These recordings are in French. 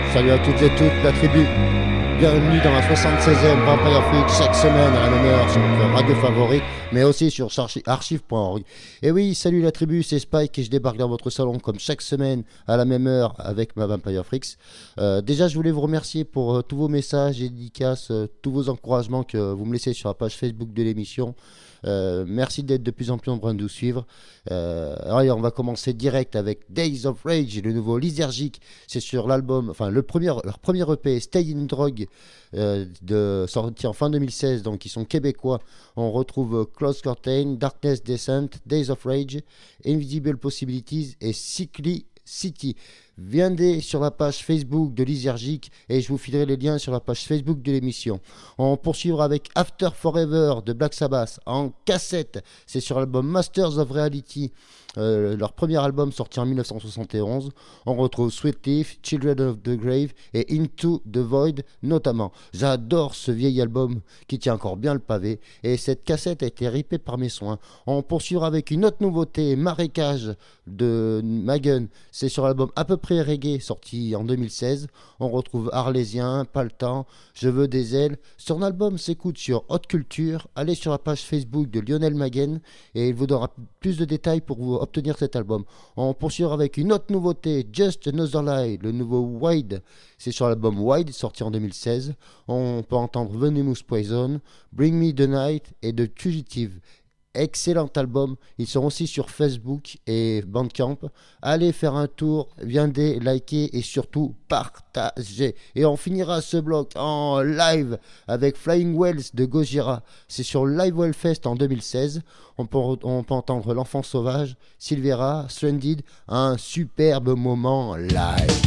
Salut à toutes et toutes, la tribu. Bienvenue dans la 76e Vampire Freak chaque semaine à la même heure sur notre radio favorite, mais aussi sur archive.org. Et oui, salut la tribu, c'est Spike et je débarque dans votre salon comme chaque semaine à la même heure avec ma Vampire Freaks. Déjà, je voulais vous remercier pour tous vos messages et dédicaces, tous vos encouragements que vous me laissez sur la page Facebook de l'émission. Merci d'être de plus en plus nombreux à nous suivre. Allez, on va commencer direct avec Days of Rage, le nouveau Lysergique. C'est sur l'album, enfin leur premier EP, Stay in Drug, sorti en fin 2016. Donc ils sont québécois. On retrouve Close Curtain, Darkness Descent, Days of Rage, Invisible Possibilities et Sickly City. Viendez sur la page Facebook de Lysergique et je vous filerai les liens sur la page Facebook de l'émission. On poursuivra avec After Forever de Black Sabbath en cassette. C'est sur l'album Masters of Reality, leur premier album sorti en 1971. On retrouve Sweet Thief, Children of the Grave et Into the Void notamment. J'adore ce vieil album qui tient encore bien le pavé et cette cassette a été ripée par mes soins. On poursuivra avec une autre nouveauté, Marécage de Magen. C'est sur l'album à peu près reggae sorti en 2016. On retrouve Arlésien, Pas le temps, Je veux des ailes. Son album s'écoute sur Haute Culture. Allez sur la page Facebook de Lionel Magen et il vous donnera plus de détails pour vous obtenir cet album. On poursuivra avec une autre nouveauté, Just Another Lie, le nouveau Wide. C'est sur l'album Wide sorti en 2016. On peut entendre Venomous Poison, Bring Me the Night et The Fugitive. Excellent album, ils sont aussi sur Facebook et Bandcamp. Allez faire un tour, viendez liker et surtout partager. Et on finira ce bloc en live avec Flying Wells de Gojira. C'est sur Live Well Fest en 2016. On peut entendre L'Enfant Sauvage, Silvera, Stranded, un superbe moment live.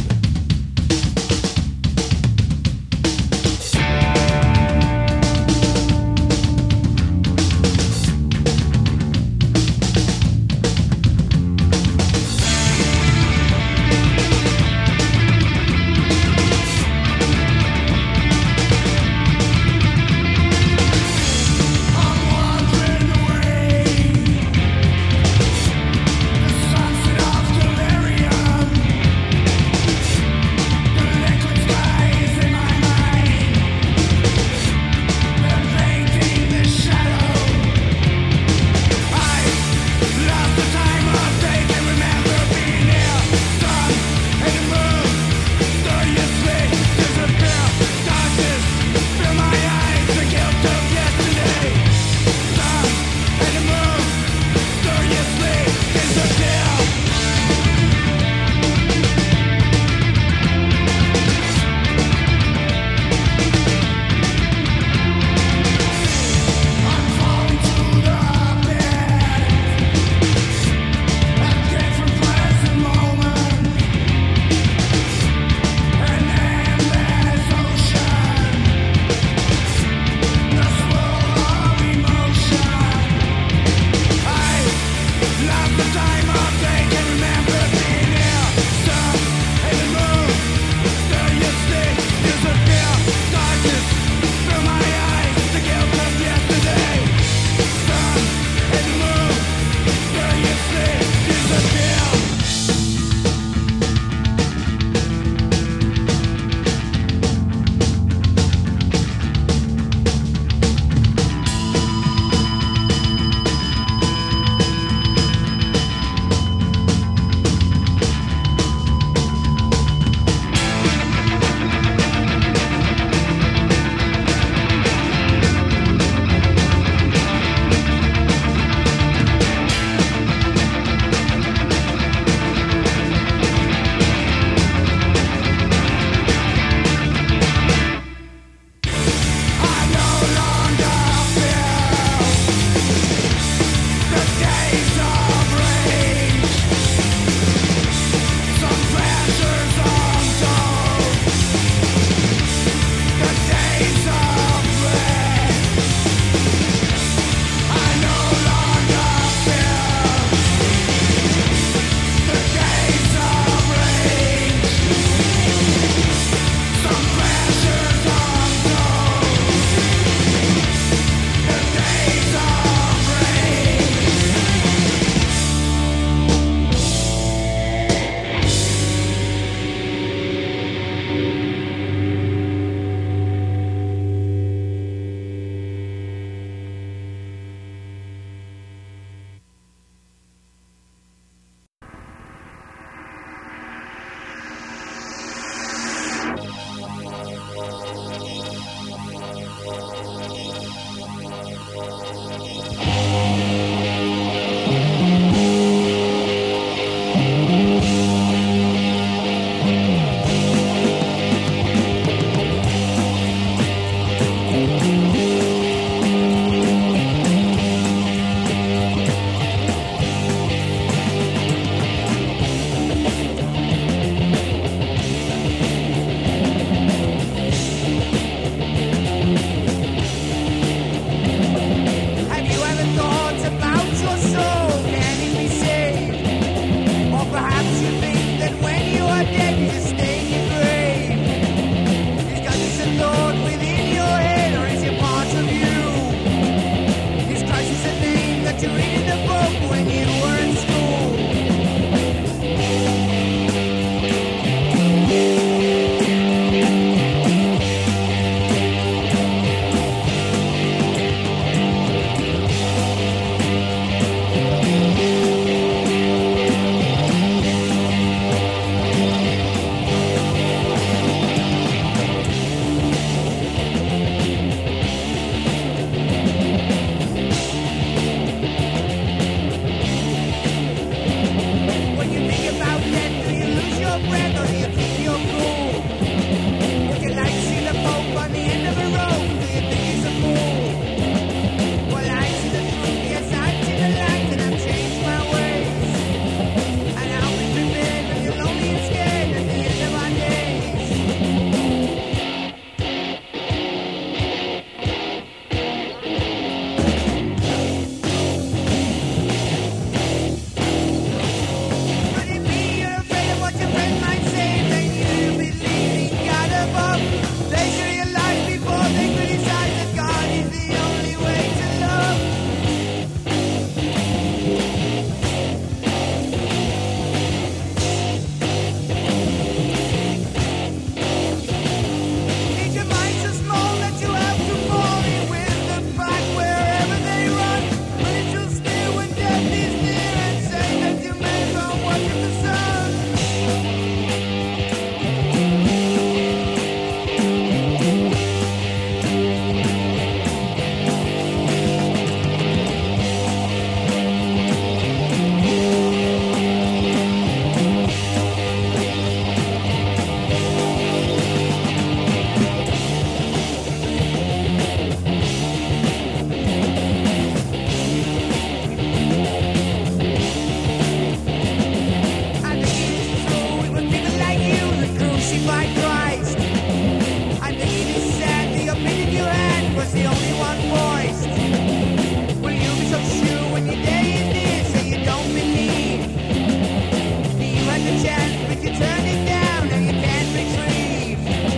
crucified Christ. I'm thinking it's sad the opinion you had was the only one voiced. Will you be so sure when your day is near, so you don't believe? You had the chance, but you turned it down, and you can't retrieve.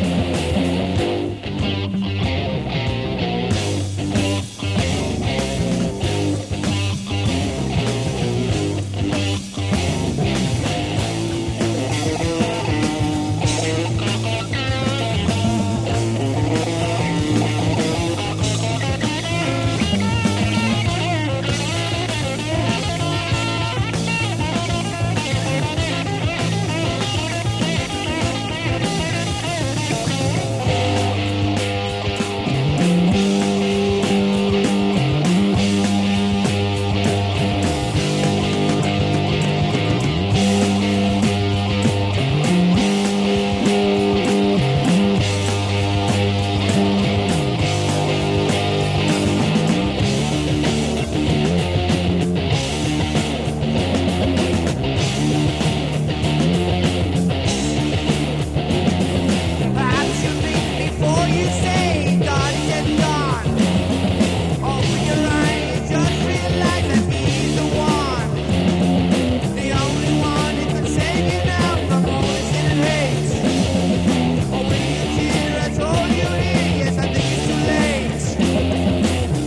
Perhaps you think before you say God is dead gone. Open your eyes, just realize that He's the one, the only one who can save you now from all the sin and hate. Oh, will you hear us all you hear? Yes, I think it's too late.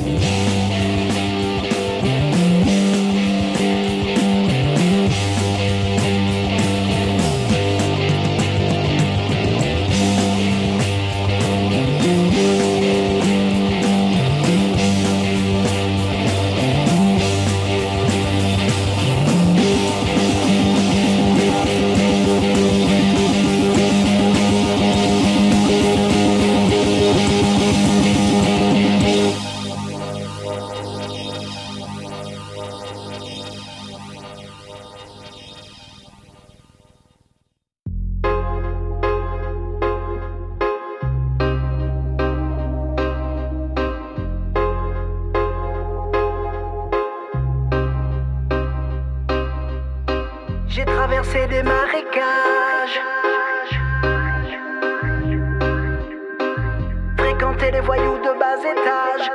J'ai traversé des marécages, fréquenté des voyous de bas étage.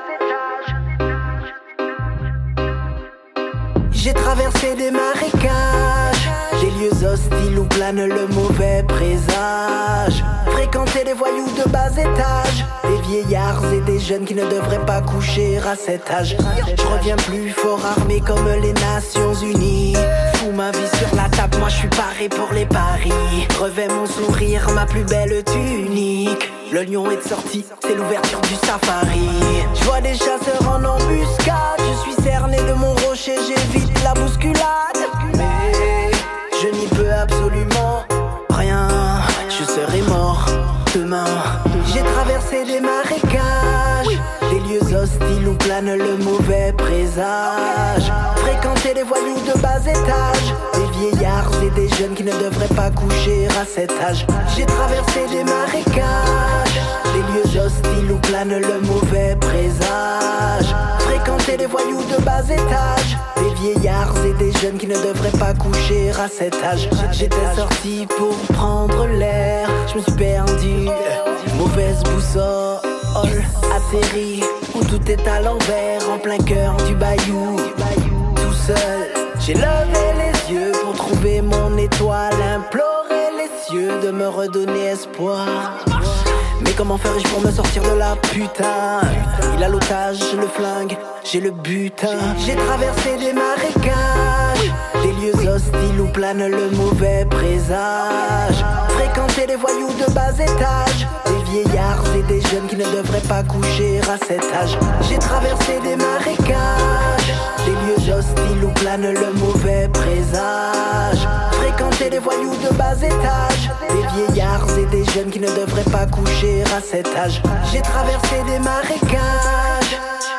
J'ai traversé des marécages, des lieux hostiles où plane le mauvais présage. Fréquenté des voyous de bas étage, des vieillards et des jeunes qui ne devraient pas coucher à cet âge. Je reviens plus fort armé comme les Nations Unies. Fous ma vie sur la table, moi je suis paré pour les paris. Revêt mon sourire, ma plus belle tunique. Le lion est sorti, c'est l'ouverture du safari. Je vois des chasseurs en embuscade, je suis cerné de mon rocher, j'évite la bousculade. Mais je n'y peux absolument rien, je serai mort demain. J'ai traversé des marécages, des lieux hostiles où plane le mauvais présage. Fréquenté des voyous de bas étage, des vieillards et des jeunes qui ne devraient pas coucher à cet âge. J'ai traversé des marécages, des lieux hostiles où plane le mauvais présage. Fréquenté des voyous de bas étage, des vieillards et des jeunes qui ne devraient pas coucher à cet âge. J'étais sorti pour prendre l'air, je me suis perdu, mauvaise boussole, atterri où tout est à l'envers, en plein cœur du bayou. Tout seul, j'ai levé les yeux pour trouver mon étoile, implorer les cieux de me redonner espoir. Mais comment ferais-je pour me sortir de la putain? Il a l'otage, le flingue, j'ai le butin. J'ai traversé des marécages, des lieux hostiles où plane le mauvais présage. Fréquenté des voyous de bas étage, des vieillards et des jeunes qui ne devraient pas coucher à cet âge. J'ai traversé des marécages, des lieux hostiles où plane le mauvais présage. Fréquenté des voyous de bas étage, des vieillards et des jeunes qui ne devraient pas coucher à cet âge. J'ai traversé des marécages,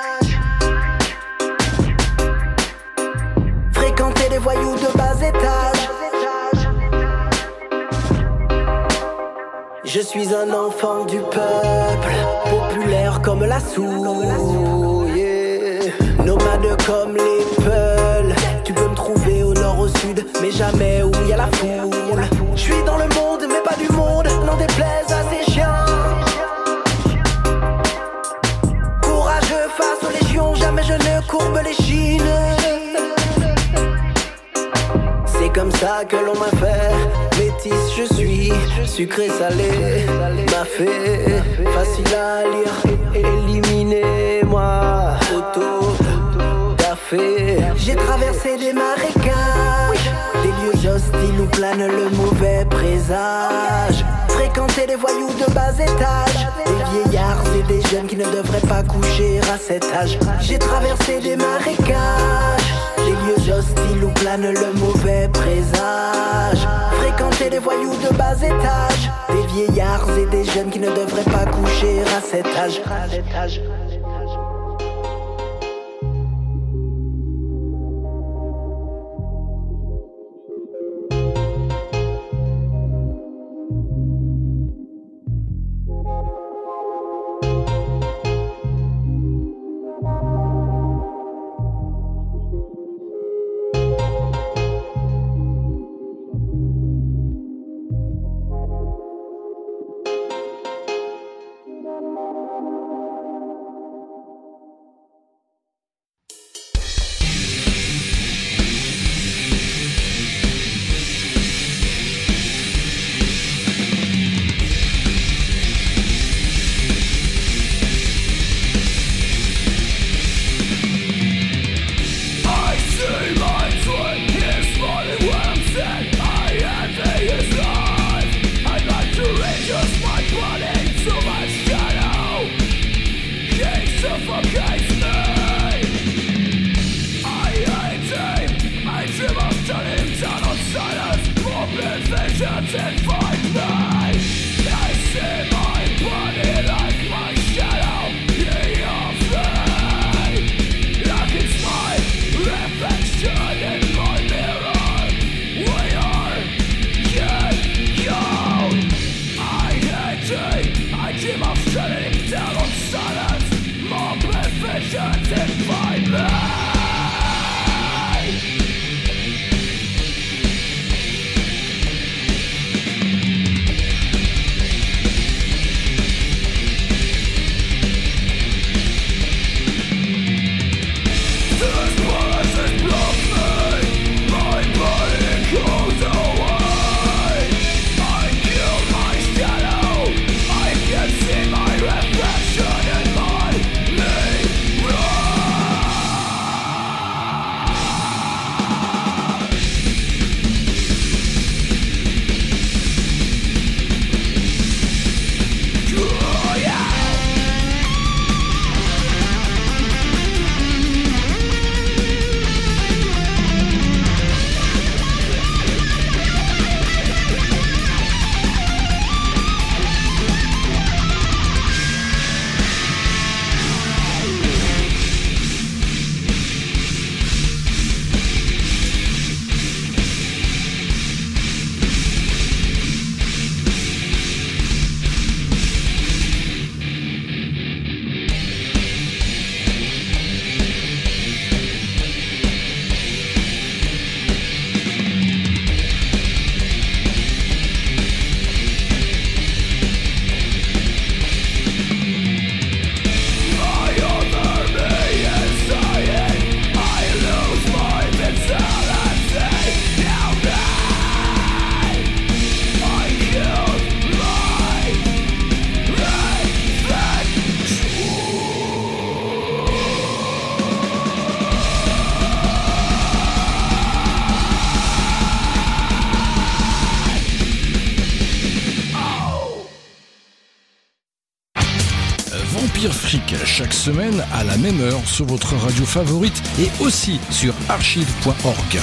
fréquenté des voyous de bas étage. Je suis un enfant du peuple, populaire comme la soupe, yeah. Nomade comme les peuls. Tu peux me trouver au nord, au sud, mais jamais où y a la foule. Je suis dans le monde, mais pas du monde. Non, que l'on m'a fait. Métis je suis, sucré salé, m'a fait facile à lire. Éliminez-moi, auto, café. J'ai traversé des marécages, des lieux hostiles où plane le mauvais présage. Fréquenter des voyous de bas étage, des vieillards et des jeunes qui ne devraient pas coucher à cet âge. J'ai traversé des marécages, des lieux hostiles où plane le mauvais présage. Fréquenter des voyous de bas étage, des vieillards et des jeunes qui ne devraient pas coucher à cet âge. Vampire Fric chaque semaine à la même heure sur votre radio favorite et aussi sur archive.org.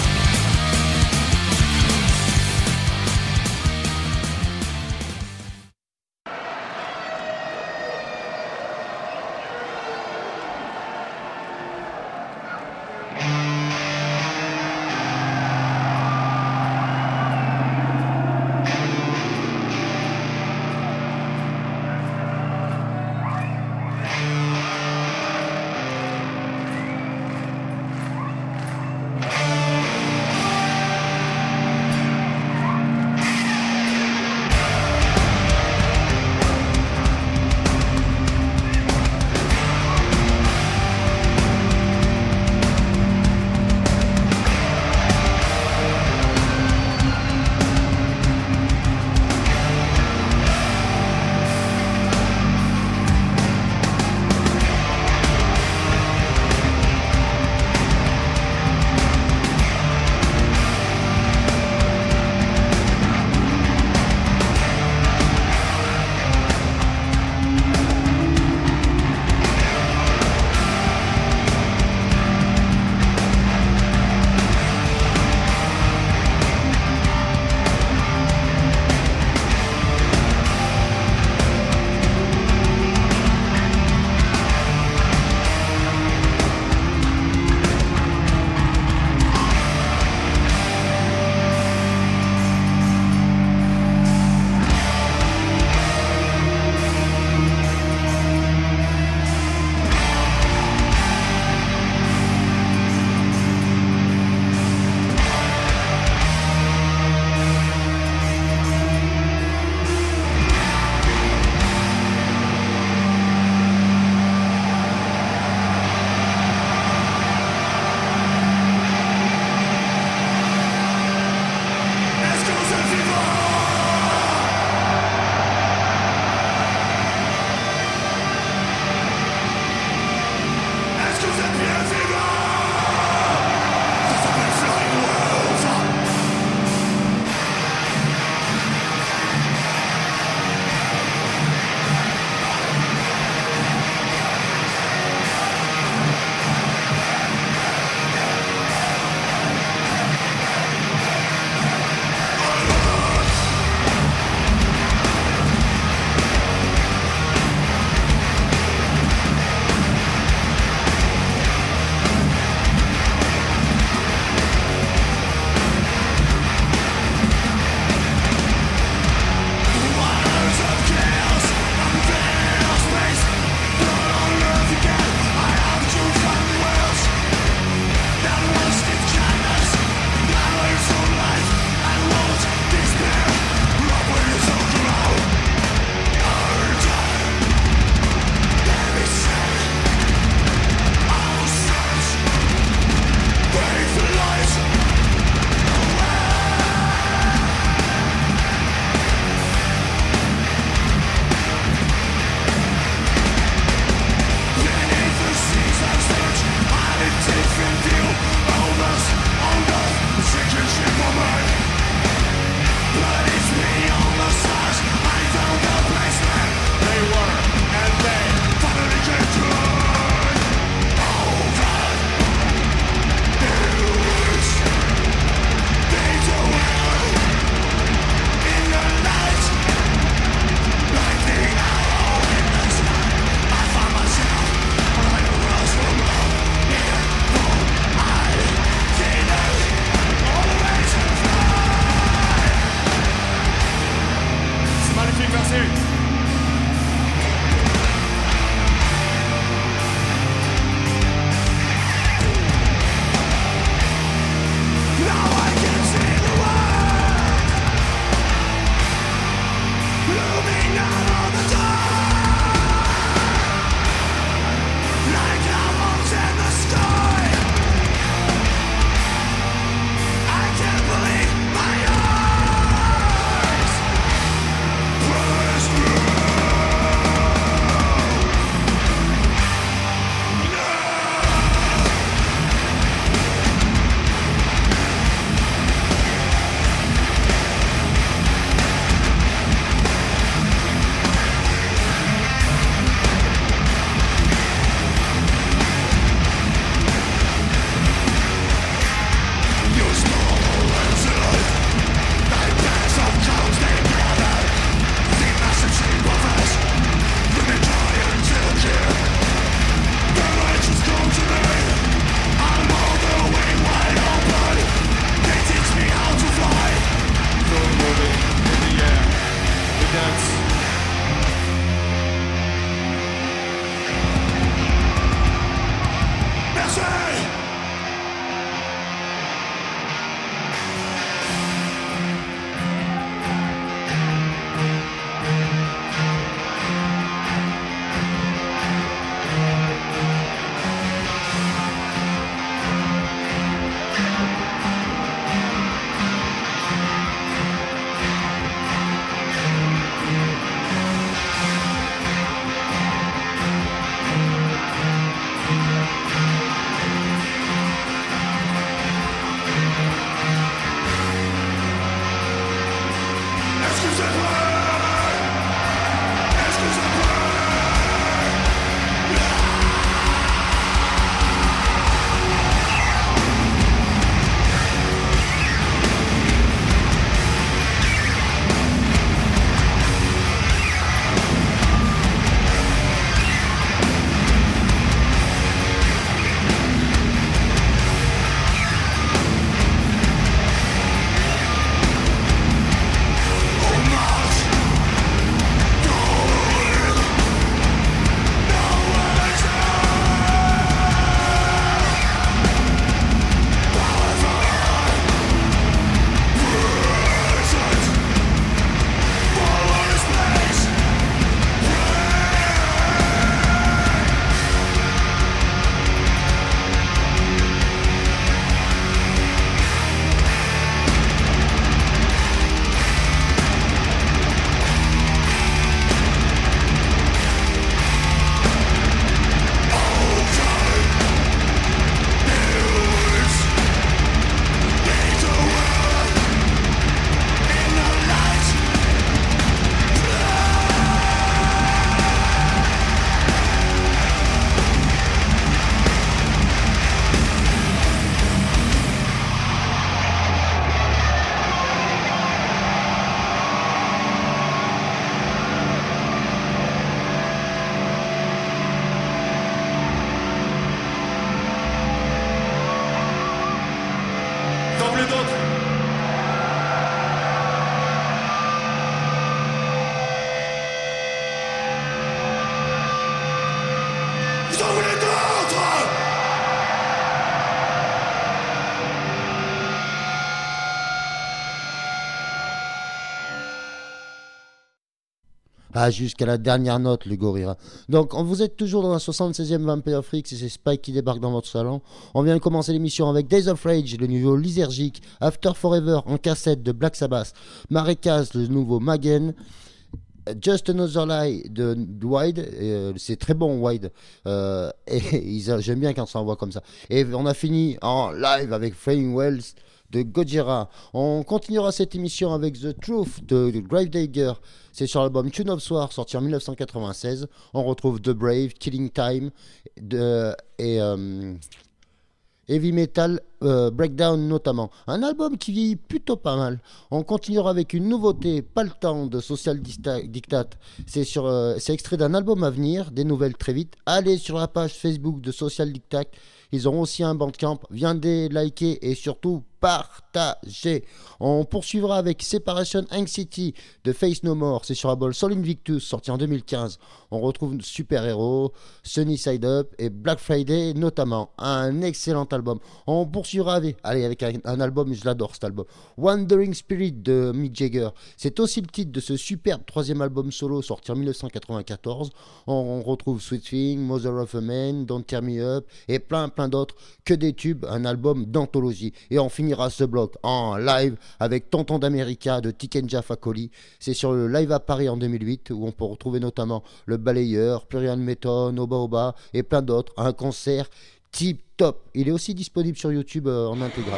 Ah, jusqu'à la dernière note, le gorilla. Donc, vous êtes toujours dans la 76e Vampire Freaks et c'est Spike qui débarque dans votre salon. On vient de commencer l'émission avec Days of Rage, le nouveau Lysergique, After Forever en cassette de Black Sabbath, Marécas, le nouveau Magen, Just Another Lie de Wide, c'est très bon Wide, j'aime bien quand ça envoie comme ça. Et on a fini en live avec Flaming Wells de Gojira. On continuera cette émission avec The Truth de Gravedigger. C'est sur l'album Tune of War sorti en 1996. On retrouve The Brave, Killing Time et Heavy Metal Breakdown notamment. Un album qui vieillit plutôt pas mal. On continuera avec une nouveauté, Pas le temps de Social Dictat. C'est extrait d'un album à venir, des nouvelles très vite. Allez sur la page Facebook de Social Dictat. Ils ont aussi un Bandcamp. Viendez liker et surtout partagez. On poursuivra avec Separation Anxiety de Face No More. C'est sur l'album Sol Invictus sorti en 2015. On retrouve Super Hero, Sunny Side Up et Black Friday notamment. Un excellent album. On poursuivra avec un album, je l'adore cet album, Wandering Spirit de Mick Jagger. C'est aussi le titre de ce superbe troisième album solo sorti en 1994. On retrouve Sweet Thing, Mother of a Man, Don't Tear Me Up et plein d'autres, que des tubes, un album d'anthologie. Et on finira ce bloc en live avec Tonton d'America de Tikenja Fakoli. C'est sur le Live à Paris en 2008 où on peut retrouver notamment le Balayeur, Plurian Meton, Oba Oba et plein d'autres. Un concert tip top. Il est aussi disponible sur YouTube en intégrale.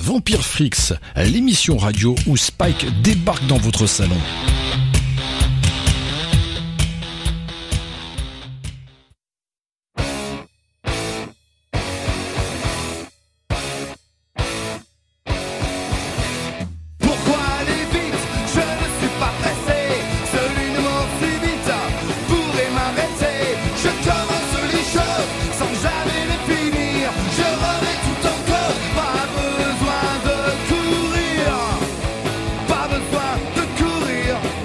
Vampire Freaks, l'émission radio où Spike débarque dans votre salon. Pourquoi aller vite? Je ne suis pas pressé. Celui de mort si vite pourrait m'arrêter. Je commence les choses sans jamais les finir. Je remets tout encore. Pas besoin de courir. Pas besoin de courir.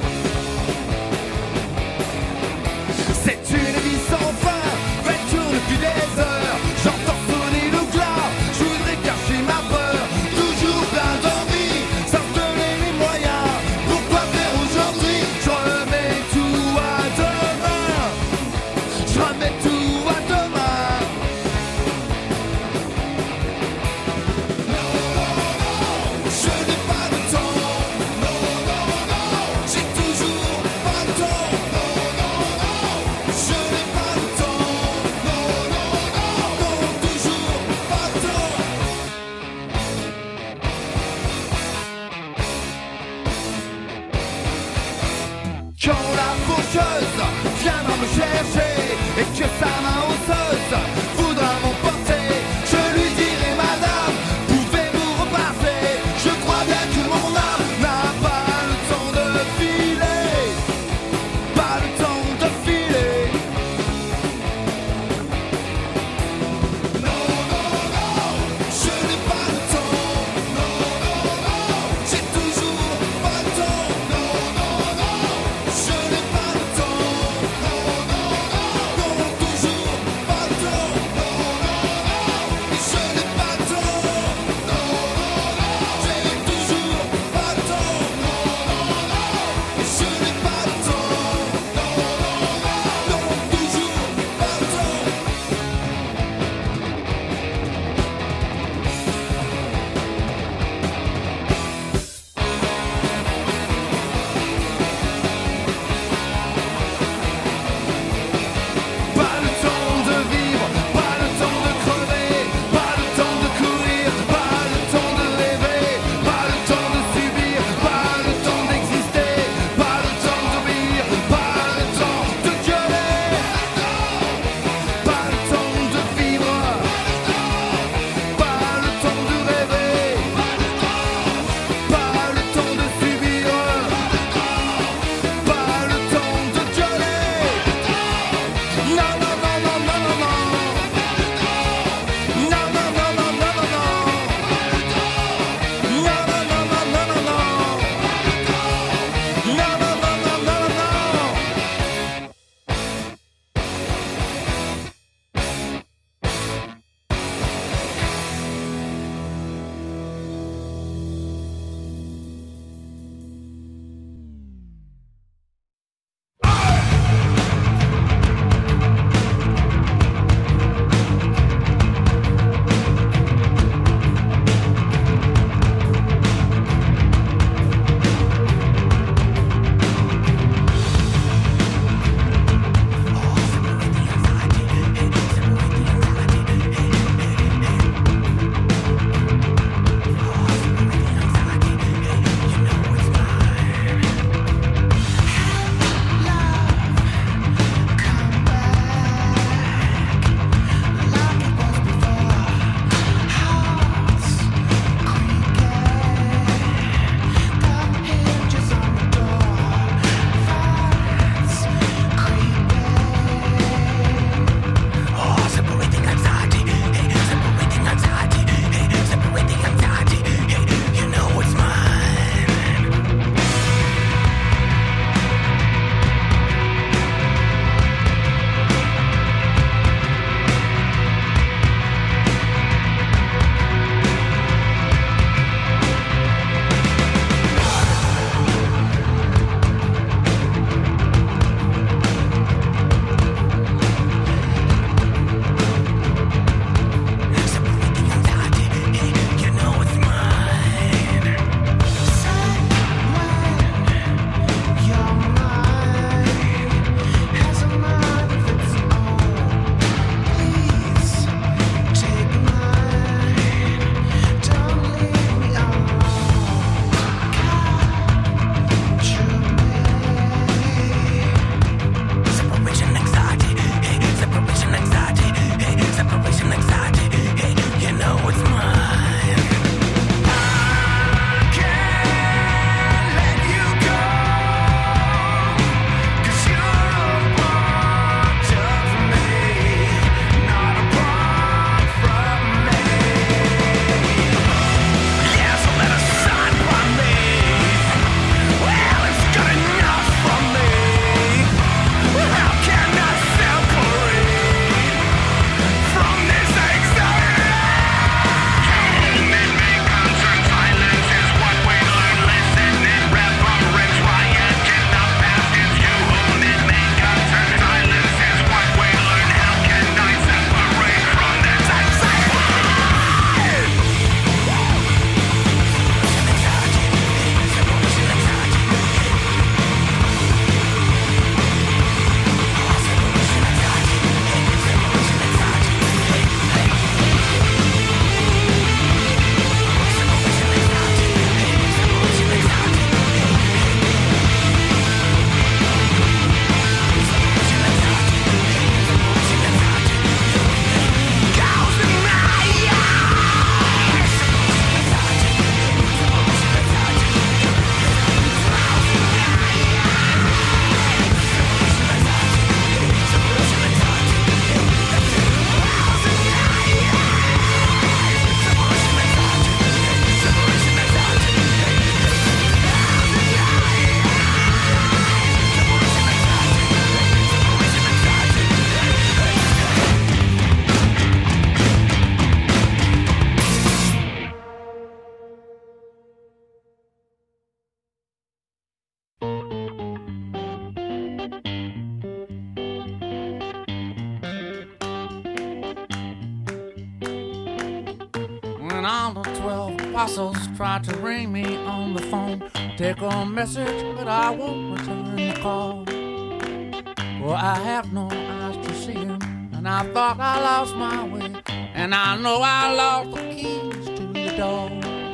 When all the 12 apostles tried to ring me on the phone, take a message, but I won't return the call. For I have no eyes to see him, and I thought I lost my way, and I know I lost the keys to the door.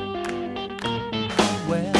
Well,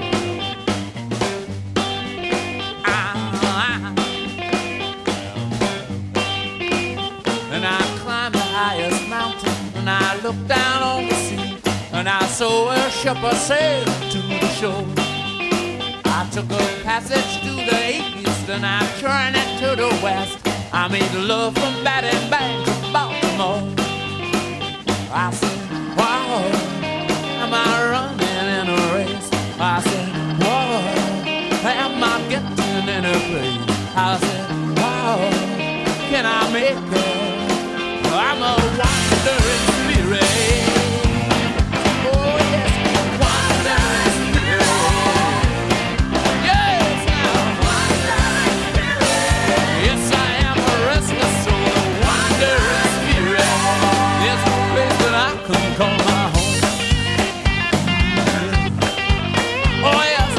and I climbed the highest mountain, and I looked down on the sea, and I saw a ship sail to the shore. I took a passage to the east, and I turned it to the west. I made love from Batting Bank to Baltimore. I said, wow, am I running in a race? I said, wow, am I getting in a place? I said, wow, can I make it? I'm a wandering spirit. Oh yes, wandering spirit. Yes, I'm a wandering spirit. Yes, I am a restless soul, a wandering spirit. There's no place that I can call my home. Oh yes,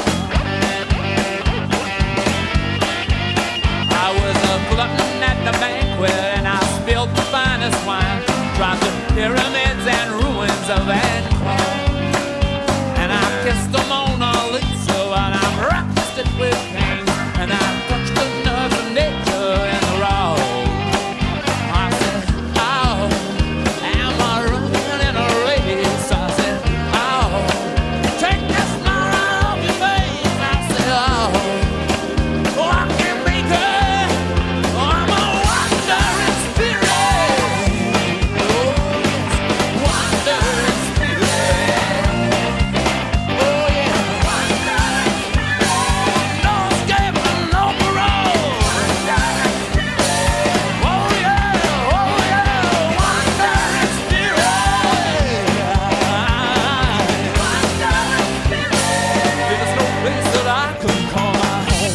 I was a glutton at the banquet, and I spilled the finest wine, dropped the pyramids and ruins of Angkor, and I kissed the Mona Lisa, and I'm rusted with pain, and I touched the nerves of nature in the raw. I said, oh, am I running in a race? I said, oh, take this smile off your face. I said, oh, I can make it. I'm a wandering spirit. Oh, yes, wandering spirit. Oh, yeah, wandering spirit. No escaping, no parole. Wandering spirit. Oh, yeah, wandering spirit. Wandering spirit. There's no place that I can call my home.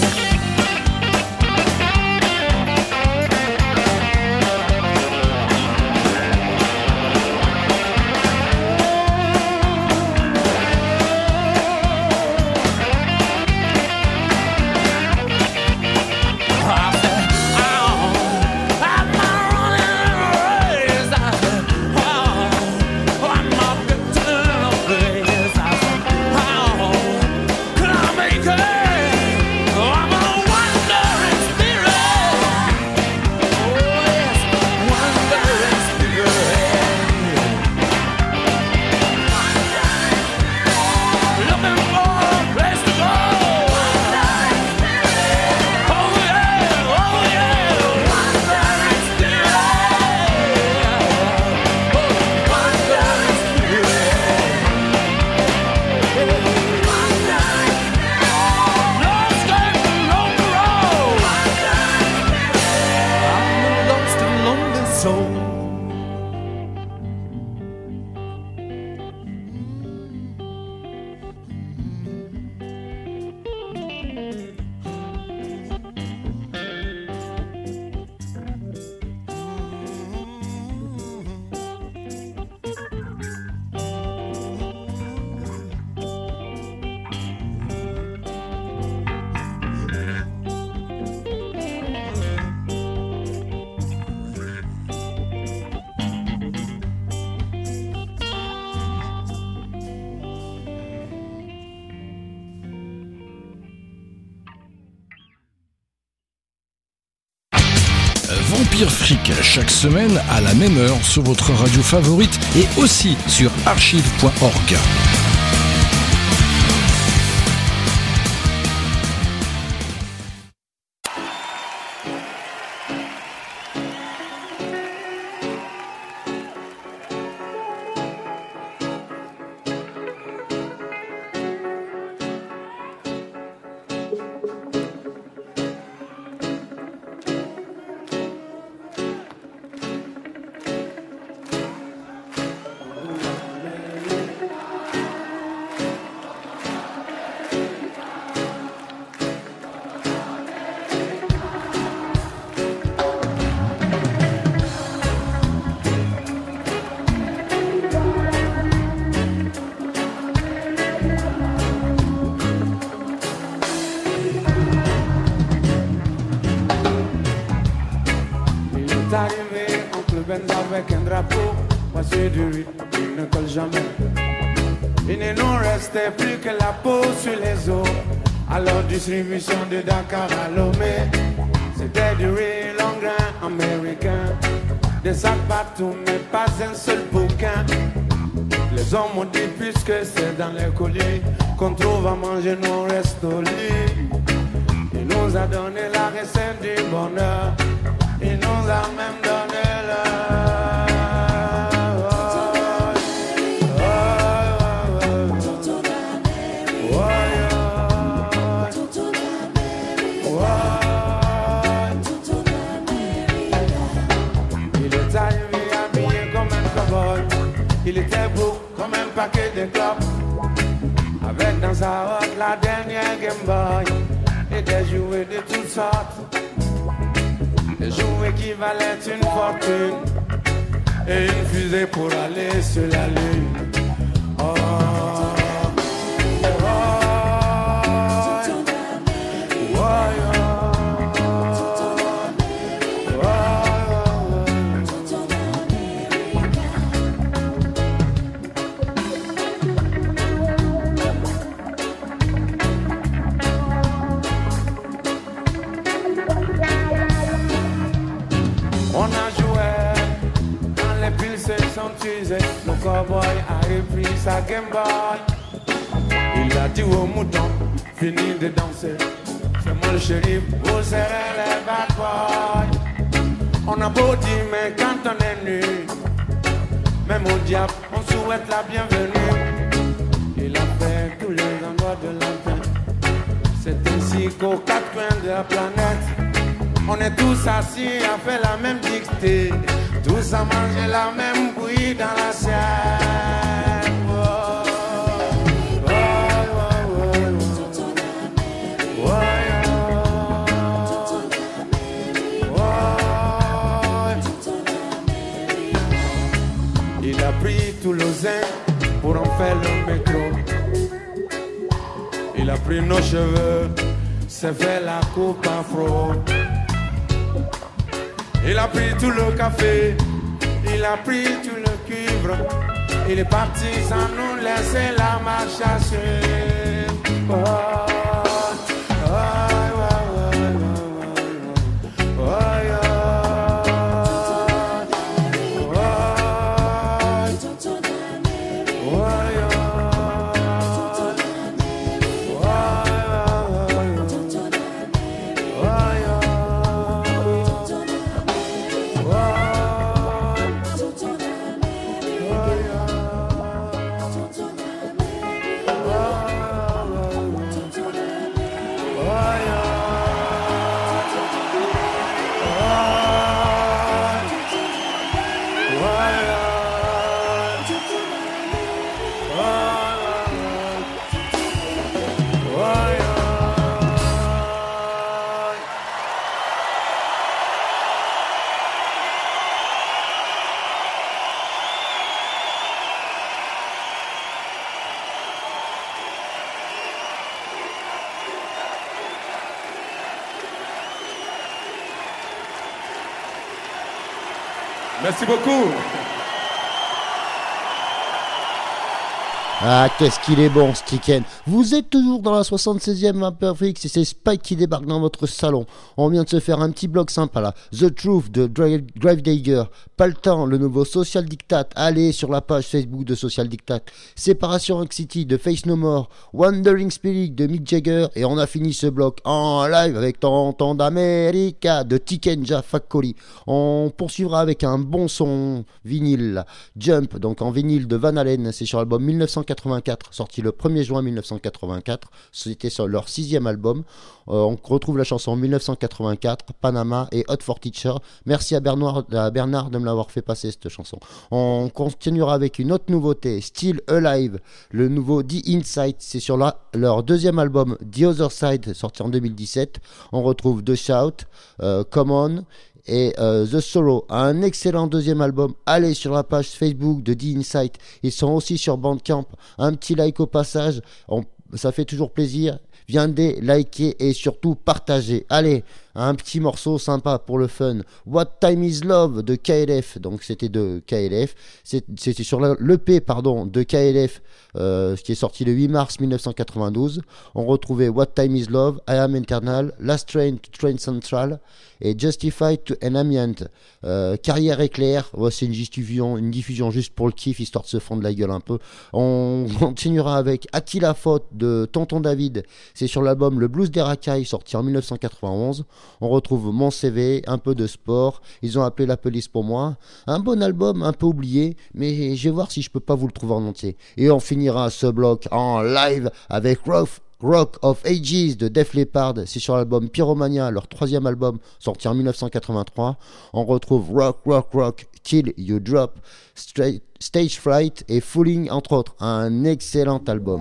I said, oh, I'm not running in a race. I said, oh, I'm not getting in a place. I said, oh, can I make it? I'm a wandering spirit. Oh yes, wandering spirit. Looking for a place to go. Oh yeah, wandering spirit. Oh, wandering spirit. No escape, no parole. I'm a lost and lonely soul. Vampire Fric chaque semaine à la même heure sur votre radio favorite et aussi sur archive.org. avec un drapeau. Voici du rythme qui ne colle jamais. Il ne nous restait plus que la peau sur les os. Alors distribution de Dakar à Lomé. C'était du real long grain américain. Des sacs partout mais pas un seul bouquin. Les hommes ont dit puisque c'est dans les colis qu'on trouve à manger nos restos-lits. Il nous a donné la recette du bonheur. Il nous a même donné il était beau comme un paquet de clopes. Avec dans sa hotte la dernière Game Boy. Et des jouets de toutes sortes. Des jouets qui valaient une fortune. Et une fusée pour aller sur la lune. Oh, le cowboy a repris sa Game Boy. Il a dit au mouton, fini de danser. C'est moi le shérif, vous serez les bad boys. On a beau dire, mais quand on est nu, même au diable, on souhaite la bienvenue. Il a fait tous les endroits de l'antenne. C'est ainsi qu'aux quatre coins de la planète, on est tous assis à faire la même dictée. Tous à manger la même bouillie dans l'assiette. Oh, oh, il a pris Toulousain pour en faire le métro. Il a pris nos cheveux, s'est fait la coupe afro. Il a pris tout le café, il a pris tout le cuivre. Il est parti sans nous laisser la marche à suivre. Oh, oh, oh, oh, Merci beaucoup. Ah, qu'est-ce qu'il est bon, Sticken. Vous êtes toujours dans la 76e Imperfect et c'est Spike qui débarque dans votre salon. On vient de se faire un petit blog sympa là. The Truth de Gravedigger. Pas le temps, le nouveau Social Dictate. Allez sur la page Facebook de Social Dictate. Séparation Anxiety de Face No More. Wandering Spirit de Mick Jagger. Et on a fini ce bloc en live avec Tonton d'America de Tikenja Fakkoli. On poursuivra avec un bon son vinyle. Jump, donc en vinyle de Van Halen. C'est sur l'album 1984, sorti le 1er juin 1984. C'était sur leur 6e album. On retrouve la chanson 1984, Panama et Hot for Teacher. Merci à Bernard de me l'avoir fait passer cette chanson. On continuera avec une autre nouveauté, Still Alive, le nouveau The Inside. C'est sur leur 2e album The Other Side, sorti en 2017. On retrouve The Shout, Come On et The Sorrow, un excellent 2e album. Allez sur la page Facebook de The Insight, ils sont aussi sur Bandcamp. Un petit like au passage, ça fait toujours plaisir. Viendez liker et surtout partager. Allez, un petit morceau sympa pour le fun. What Time Is Love de KLF, donc c'était de KLF, c'était sur l'EP de KLF, qui est sorti le 8 mars 1992. On retrouvait What Time Is Love, I Am Eternal, Last Train to Train Central et Justified to an Ambient. Carrière éclair, c'est une diffusion juste pour le kiff, histoire de se fendre la gueule un peu. On continuera avec Attila Faute de Tonton David, c'est sur l'album Le Blues des Racailles, sorti en 1991. On retrouve Mon CV, un peu de sport, ils ont appelé la police pour moi. Un bon album, un peu oublié, mais je vais voir si je peux pas vous le trouver en entier. Et on finira ce bloc en live avec Rock of Ages de Def Leppard, c'est sur l'album Pyromania, leur 3e album sorti en 1983. On retrouve Rock, Kill You Drop, Stage Fright et Fooling entre autres. Un excellent album.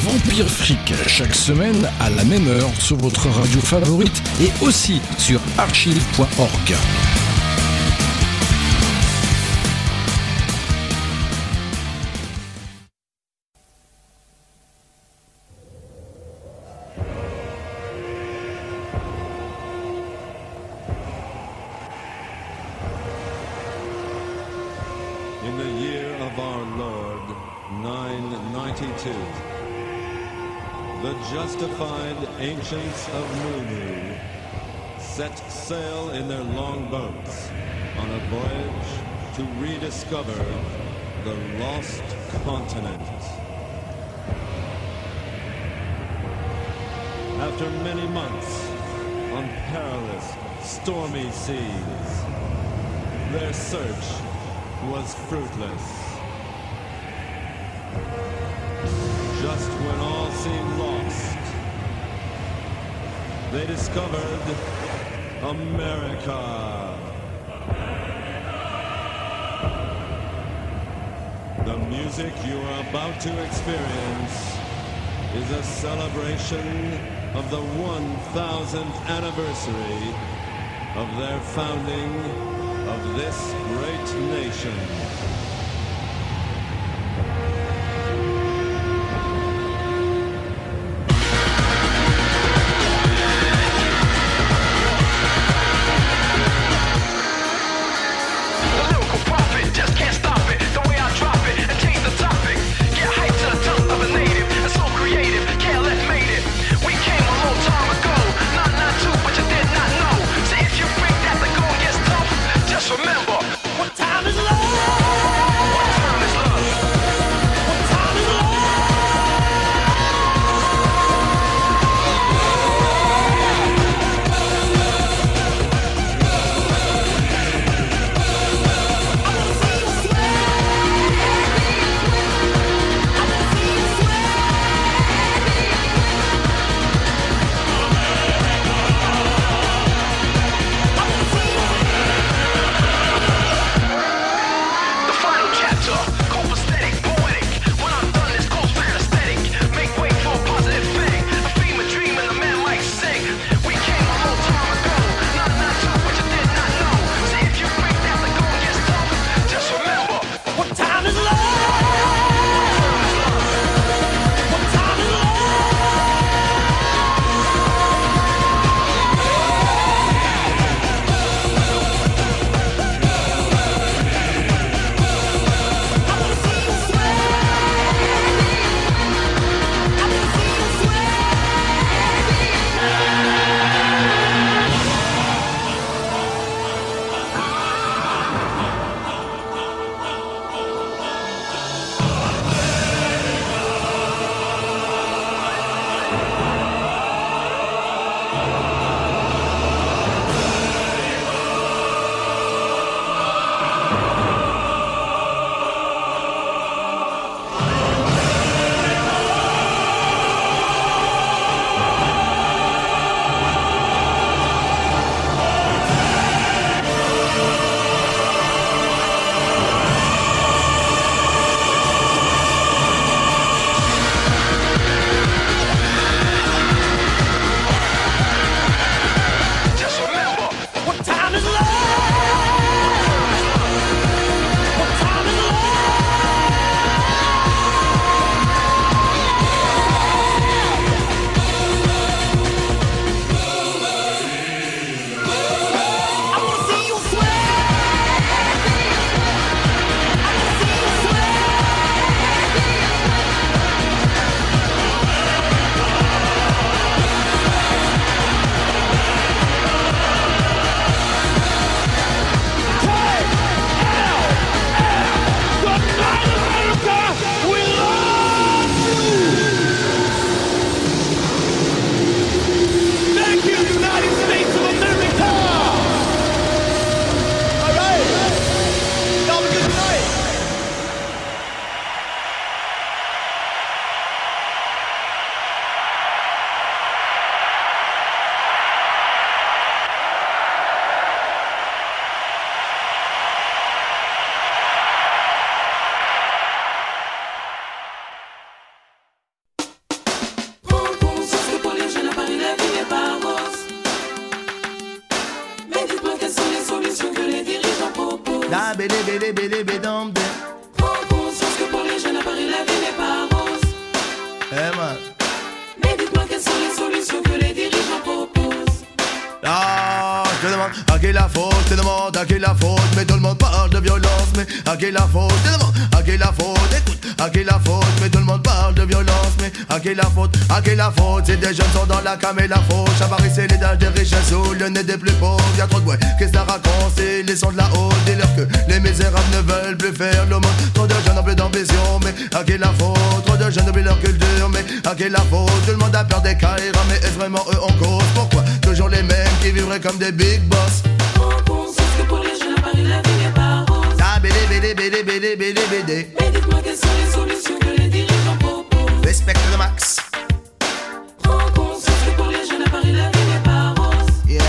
Vampire Fric chaque semaine à la même heure sur votre radio favorite et aussi sur archive.org. In the year of our Lord, 992, the justified ancients of Munu set sail in their longboats on a voyage to rediscover the lost continent. After many months on perilous, stormy seas, their search was fruitless. Just when all seemed lost, they discovered America. The music you are about to experience is a celebration of the 1000th anniversary of their founding of this great nation. The lyrical prophet just can't stop it. The way I drop it and change the topic. Get hyped to the tongue of a native. And so creative, careless made it. We came a long time ago. 992, but you did not know. So if you think that the going gets tough, just remember, what time is love? Da bélé bélé bélé bédom dé. Prends conscience que pour les jeunes à Paris la vie n'est pas rose. Eh man. Mais dites-moi quelles sont les solutions que les dirigeants proposent. Ah, je te demande à qui la faute, je te demande à qui la faute. Mais tout le monde parle de violence, mais à qui la faute, je te demande à qui la faute. Écoute, à qui la faute, mais tout le monde parle de violence, mais à qui la faute, à qui la faute. Si des jeunes sont dans la cam et la fauche, à Paris c'est l'étage des richesses sous le nez des plus pauvres. Y'a trop de bruit, qu'est-ce que ça raconte, c'est les sons de la haute. Dis-leur que les misérables ne veulent plus faire le monde. Trop de jeunes ont plus d'ambition, mais à qui la faute. Trop de jeunes oublient leur culture, mais à qui la faute. Tout le monde a peur des caïras, mais est-ce vraiment eux en cause? Pourquoi toujours les mêmes qui vivraient comme des big boss? Prends conscience que pour les jeunes à Paris la vie n'est pas rose. Ah bélé bélé bélé bélé bélé bélé. Mais dites-moi quelles sont les solutions que les dirigeants proposent. Respecte le max. Prends conscience que pour les jeunes à Paris la vie n'est pas rose. Yeah.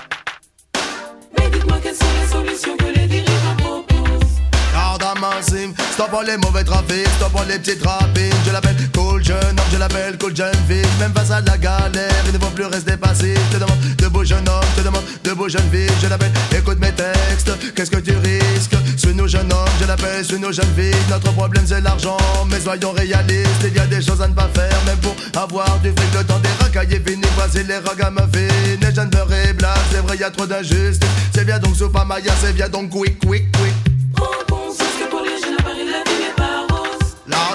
Mais dites-moi quelles sont les solutions que les dirigeants proposent. Massime, stop pour les mauvais trafics, stop pour les petites rapines. Je l'appelle cool jeune homme, je l'appelle cool jeune fille. Même face à la galère, il ne faut plus rester passif. Je te demande de beaux jeunes hommes, je te demande de beaux jeunes filles. Je l'appelle, écoute mes textes, qu'est-ce que tu risques? Suis-nous jeunes hommes, je l'appelle, suis-nous jeunes filles. Notre problème c'est l'argent, mais soyons réalistes. Il y a des choses à ne pas faire, même pour avoir du fric. Le temps des racailles est fini, voici les ragamuffins. Les jeunes beurre et blagues, c'est vrai, y a trop d'injustice. C'est bien donc Soupa Maya, c'est bien donc quick, quick, quick. Prends conscience que pour les jeunes à Paris la vie n'est pas rose. Lord.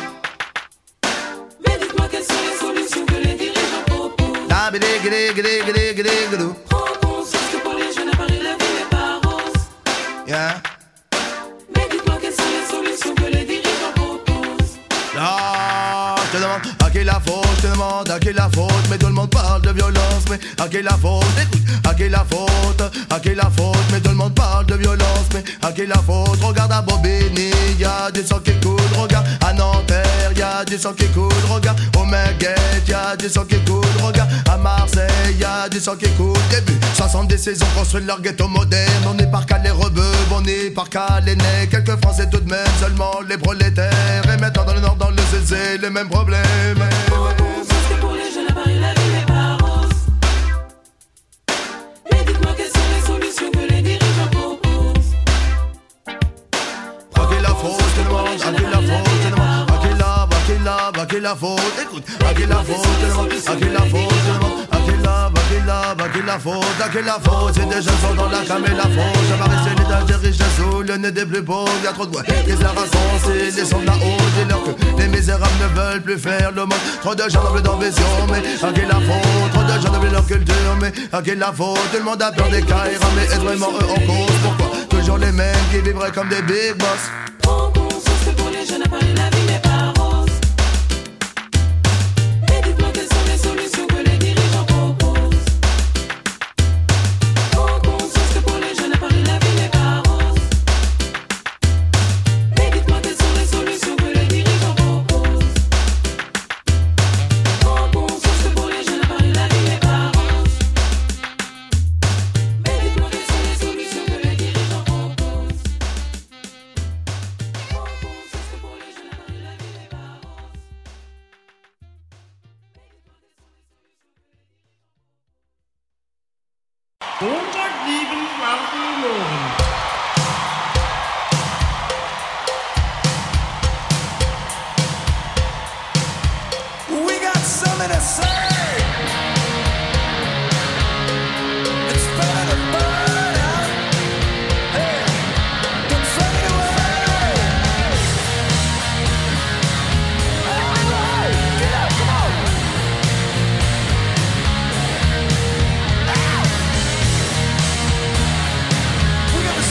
Mais dites-moi quelles sont les solutions que les dirigeants proposent. La bidé, gidé, gidé, gidé, gidé, gidou. Prends conscience que pour les jeunes à Paris la vie n'est pas rose. Yeah. Mais dites-moi quelles sont les solutions que les dirigeants proposent. Ah, je te demande à qui la faute, je te demande à qui la faute. Mais tout le monde parle de violence, mais à qui la faute? Écoute, à qui la faute, à qui la faute? Mais tout le monde parle de violence, mais à qui la faute? Regarde à Bobigny, y'a du sang qui coule. Regarde à Nanterre, y'a du sang qui coule. Regarde au Menguette, y'a du sang qui coule. Regarde à Marseille, y'a du sang qui coule. Début 70, ils ont construit leur ghetto moderne. On n'est par qu'à les rebeux, on n'est par qu'à les nez. Quelques Français tout de même, seulement les prolétaires. Et maintenant dans le nord, dans le CC, les mêmes problèmes. Conscience que pour les jeunes à Paris la vie n'est pas rose. Mais dites-moi quelles sont les solutions que les dirigeants proposent. À qui la faute, je te demande, à qui la faute, je te demande, à qui la faute, écoute, à qui la faute, je te demande, à qui la faute, je te demande, à qui la faute, c'est des jeunes sont dans la cam et la faute, ça va rester l'étage des riches sous le nez des plus pauvres, y'a trop de bois, qu'est-ce la raconte, c'est les sons de la haute, dis-leur que les misérables ne veulent plus faire le monde, trop de gens n'ont plus d'ambition, mais à qui la faute, trop de gens n'ont plus leur culture, mais à qui la faute, tout le monde a peur des caïras, mais est-ce vraiment eux en cause, pourquoi toujours les mêmes qui vivraient comme des big boss? Prends conscience que pour les jeunes à Paris la vie n'est pas rose. Et dites-moi quelles sont les solutions que les dirigeants proposent. Prends conscience que pour les jeunes à Paris la vie n'est pas rose. Et dites-moi quelles sont les solutions que les dirigeants proposent. Prends conscience que pour les jeunes à Paris la vie n'est pas rose. Mais dites-moi quelles sont les solutions que les dirigeants proposent. We got something to say. It's better to burn out. Hey, than fade away. Everybody, get up, come on. We got the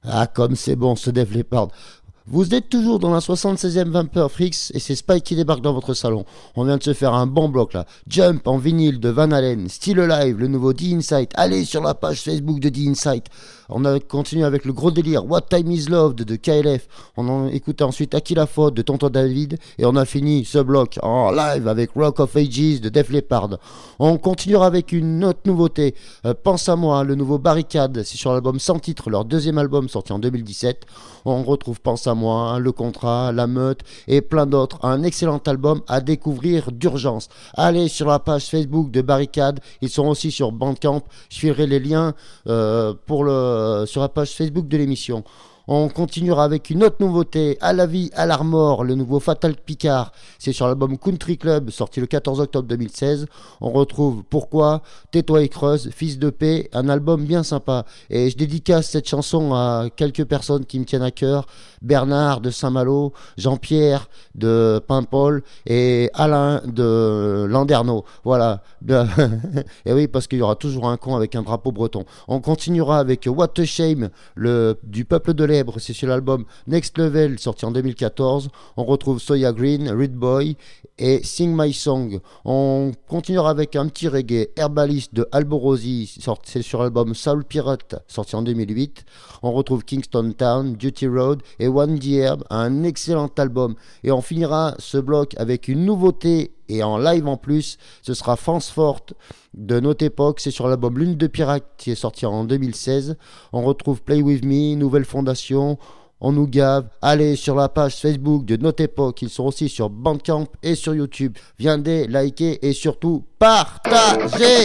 Ah, comme c'est bon, ce Def Leppard. Vous êtes toujours dans la 76e Vampire Freaks et c'est Spike qui débarque dans votre salon. On vient de se faire un bon bloc là. Jump en vinyle de Van Halen, Still Alive, le nouveau The Insight. Allez sur la page Facebook de The Insight. On a continué avec le gros délire What Time Is Love de KLF. On a écouté ensuite Aki la Faute de Tonton David. Et on a fini ce bloc en live avec Rock of Ages de Def Leppard. On continuera avec une autre nouveauté. Pense à moi, le nouveau Barricade. C'est sur l'album Sans Titre, leur deuxième album sorti en 2017. On retrouve Pense à moi, Le Contrat, La Meute et plein d'autres. Un excellent album à découvrir d'urgence. Allez sur la page Facebook de Barricade. Ils sont aussi sur Bandcamp. Je filerai les liens sur la page Facebook de l'émission. On continuera avec une autre nouveauté, À la vie, à la mort, le nouveau Fatal Picard. C'est sur l'album Country Club, sorti le 14 octobre 2016. On retrouve Pourquoi, Tais-toi et creuse, Fils de paix, un album bien sympa. Et je dédicace cette chanson à quelques personnes qui me tiennent à cœur. Bernard de Saint-Malo, Jean-Pierre de Paimpol et Alain de Landerneau. Voilà. Et oui, parce qu'il y aura toujours un con avec un drapeau breton. On continuera avec What a Shame, du peuple de l'Èbre. C'est sur l'album Next Level, sorti en 2014. On retrouve Soya Green, Reed Boy et Sing My Song. On continuera avec un petit reggae, Herbalist de Alborosi, c'est sur l'album Soul Pirate, sorti en 2008. On retrouve Kingston Town, Duty Road et One the Herb, un excellent album. Et on finira ce bloc avec une nouveauté et en live en plus. Ce sera France Forte de Notre Époque. C'est sur l'album Lune de Pirate qui est sorti en 2016. On retrouve Play With Me, Nouvelle Fondation. On nous gave. Allez sur la page Facebook de Notre Époque. Ils sont aussi sur Bandcamp et sur YouTube. Viendez, likez et surtout partagez.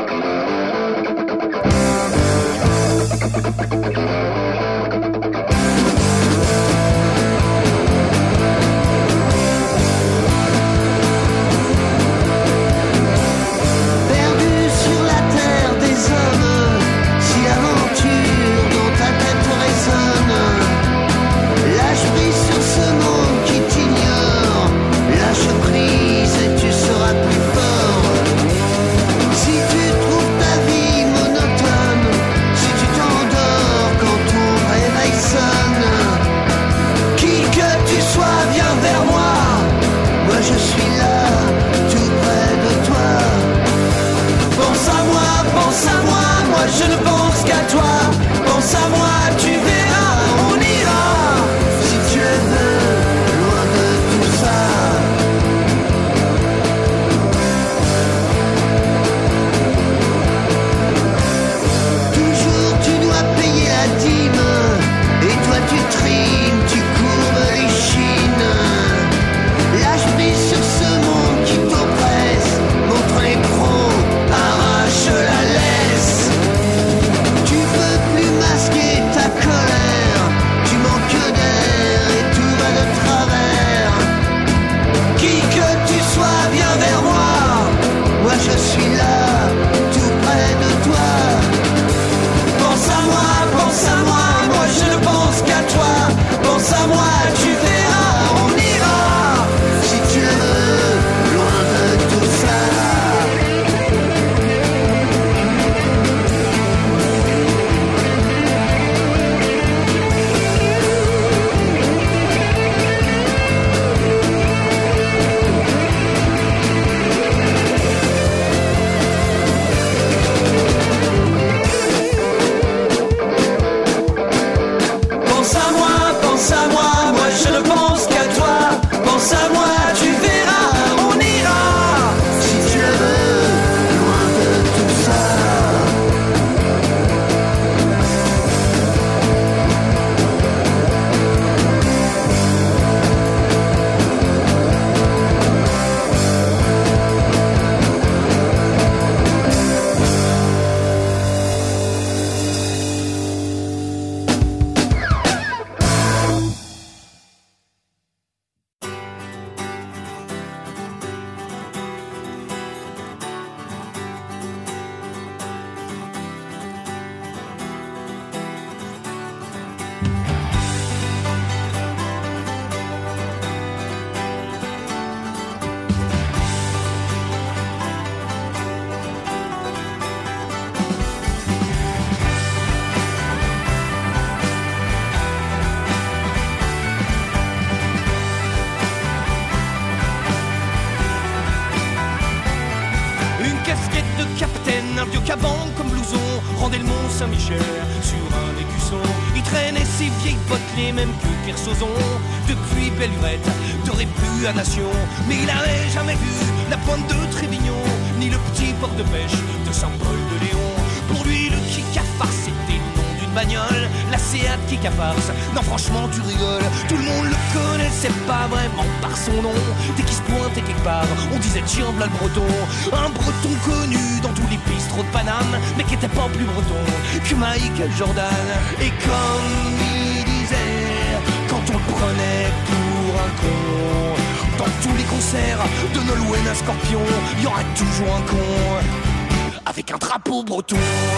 Je ne pense qu'à toi, pense à moi, tu verras, on ira, si tu le veux, loin de tout ça. Toujours tu dois payer la dîme, et toi tu trimes, tu courbes les chines. Lâche prise sur ce monde qui t'oppresse, montre les pros, arrache la laisse. Masquer ta colère, tu manques d'air et tout va de travers. Qui que tu sois, viens vers moi, moi je suis là, tout près de toi. Pense à moi, moi je ne pense qu'à toi. Pense à moi, tu verras, on ira, si tu le veux, loin de tout ça. Une casquette de capitaine, un vieux caban comme blouson, rendait le Mont Saint-Michel sur un écusson. Il traînait ses vieilles bottes, les mêmes que Kersozon. Depuis belle lurette, de Répu à Nation. Mais il avait jamais vu la pointe de Trévignon, ni le petit port de pêche de Saint-Paul-de-Léon. Pour lui, le Kikafars, c'était le nom d'une bagnole. La Seat Kikafars, non franchement tu rigoles. Tout le monde le connaissait pas vraiment par son nom. Dès qu'il se pointait quelque part, on disait tiens v'là le breton. Un breton connu dans tous les bistrots de Paname, mais qui était pas plus breton que Michael Jordan. Et comme il disait, quand on le prenait pour un con, dans tous les concerts de Nolwenn à Scorpion, il y aura toujours un con avec un drapeau breton.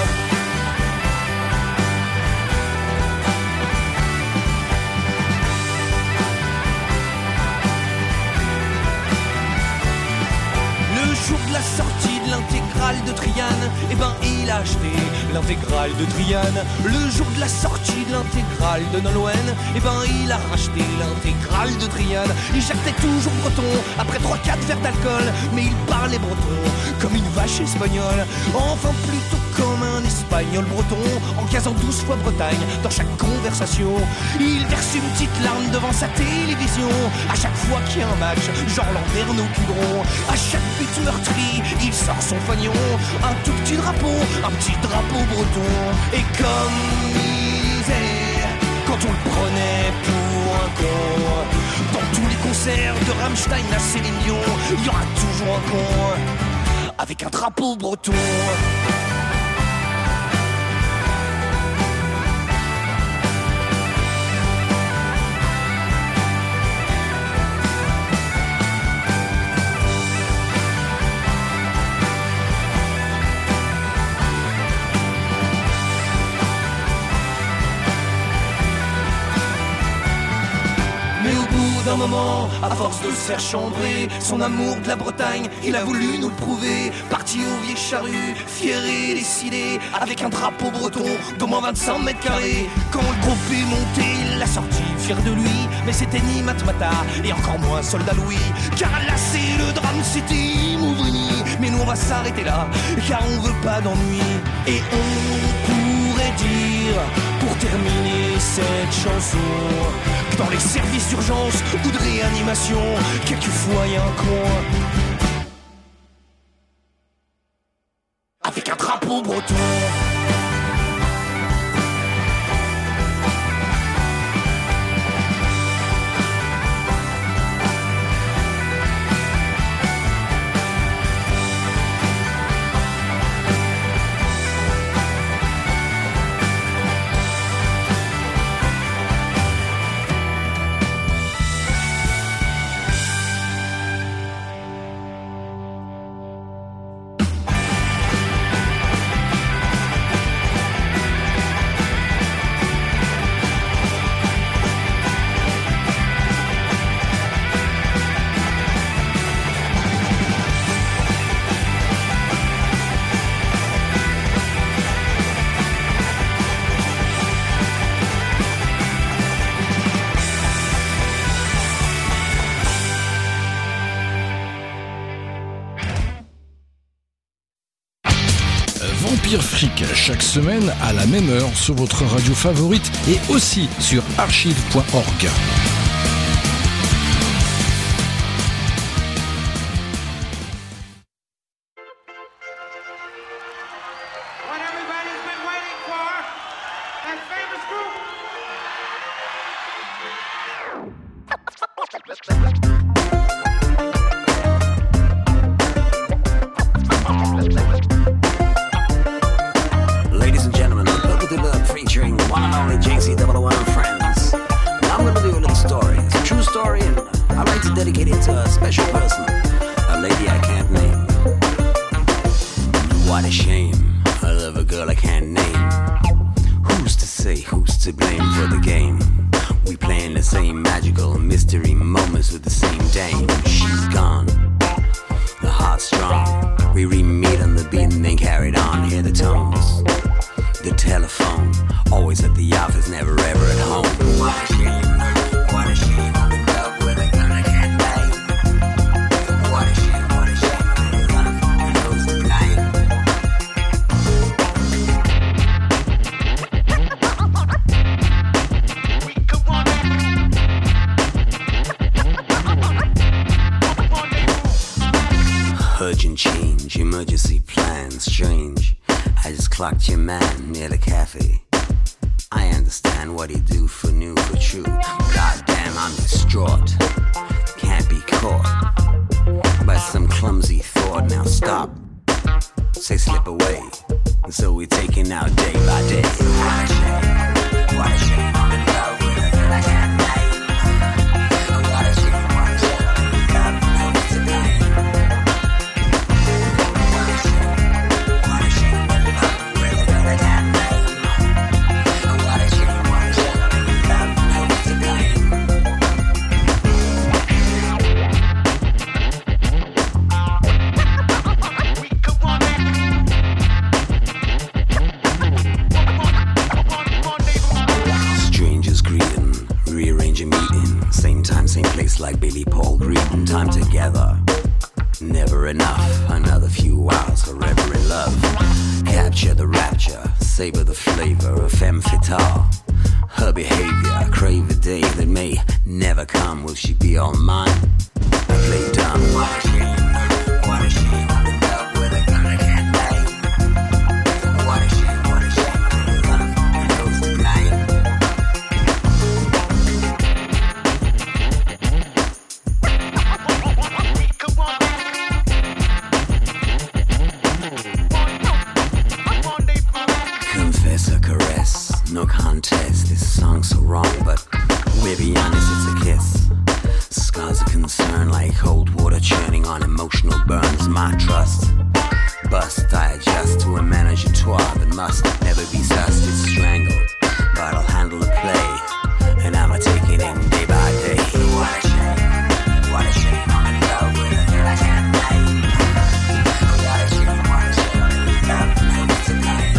Le jour de la sortie de l'intégrale de Triane, eh ben il a acheté l'intégrale de Triane. Le jour de la sortie de l'intégrale de Nolwenn, eh ben il a racheté l'intégrale de Triane. Il jactait toujours breton, après 3-4 verres d'alcool, mais il parlait breton comme une vache espagnole. Enfin plutôt comme un espagnol breton, en casant 12 fois Bretagne dans chaque conversation. Il verse une petite larme devant sa télévision à chaque fois qu'il y a un match, genre Landerneau-Quiberon. À chaque but meurtri, il sort son fagnon, un tout petit drapeau breton. Et comme il disait, quand on le prenait pour un con, dans tous les concerts de Rammstein à Céline Dion, il y aura toujours un con avec un drapeau breton. D'un moment, à force de se faire chambrer, son amour de la Bretagne, il a voulu nous le prouver. Parti au vieil charrue, fier et décidé, avec un drapeau breton d'au moins 25 mètres carrés. Quand le groupe est monté, il l'a sorti, fier de lui. Mais c'était ni Matmata, et encore moins Soldat Louis. Car là c'est le drame, c'était Mouvrini. Mais nous on va s'arrêter là, car on veut pas d'ennui. Et on pourrait dire, pour terminer cette chanson, que dans les services d'urgence ou de réanimation, quelquefois y a un con avec un drapeau breton. Vampire Fric chaque semaine à la même heure sur votre radio favorite et aussi sur archive.org. What everybody's been waiting for, that famous group. Ladies and gentlemen, Look to Look featuring one and only JC001 and friends. And I'm gonna do a little story. It's a true story, and I'd like to dedicate it to a special person, a lady I can't name. What a shame, I love a girl I can't name. Who's to say, who's to blame for the game? We playing the same magical mystery moments with the same dame. She's gone, the heart's strong. We re-meet on the beat and then carried on. Hear the tones, the telephone, always at the office, never ever at home. What a shame, what a shame, I'm in love with a girl I can't name. What a shame, I'm in love with a girl I can't name. plan strange. I just clocked your man near the cafe. I understand what he do for new, for true. Goddamn, I'm distraught. Can't be caught by some clumsy thought. Now stop. Say slip away. And so we're taking out day by day. What a shame. What a shame. I'm in love with a girl I can't name. What a shame. What a shame. I'm in love with a name. What a shame. What a shame. I'm in love with a girl I can't name. What a shame. What a shame. I'm in love with a name. Strangers greeting, rearranging meeting. Same time, same place like Billy Paul greeting. Time together, never enough. Another few hours forever in love. Capture the rapture, savor the flavor of femme fatale. Her behavior, crave a day that may never come. Will she be all mine? I play dumb. What a shame, what a shame. I'm in love with a girl I can't name. What a shame, what a shame. I'm in love and goes to blame. Confess or caress, no contest. This song's so wrong, but we'll be honest, it's a kiss. Scars of concern like cold water churning on emotional burns. My trust, bust, I adjust to a menage a trois that must never be sussed. It's strangled, but I'll handle the play, and I'ma take it in day by day. What a shame, what a shame. I'm in love with a girl I can't name. What a shame, what a shame. I'm in love with a name.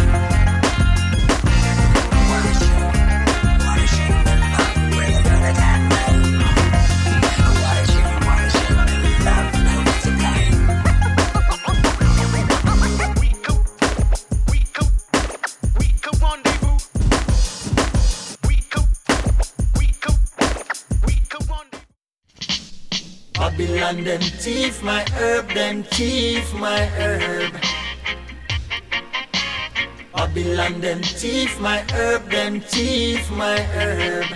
What a shame, what a shame. I'm in love with a girl I can't name. What a shame, what a shame. I'm in love with a name. We could rendezvous. We could rendezvous. Babylon them thief my herb, them thief my herb. Babylon them thief my herb, them thief my herb.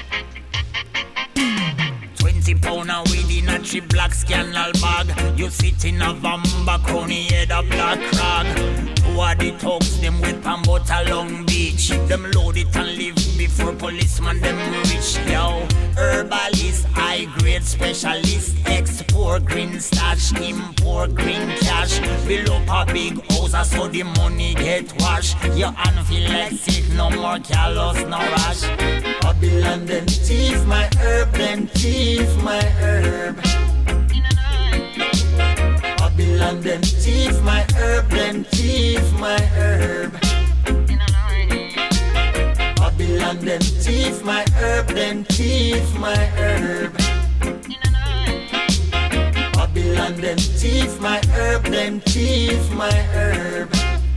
20 pound of weed in a 3 black scandal bag. You sit in a Vamba crony head a black rag. Two of the thugs them with Pambota Long Beach. Them load it and leave before policeman them reach. Yo, herbalist, high grade specialist. Export green stash, import green cash. Build up a big house so the money get washed. Your hand feel like sick, no more callous, no rash. Babylon them thief my herb, them thief my herb. Babylon them thief my herb, them thief my herb. Babylon them thief my herb, them thief my herb. Babylon them thief my herb, them thief my herb.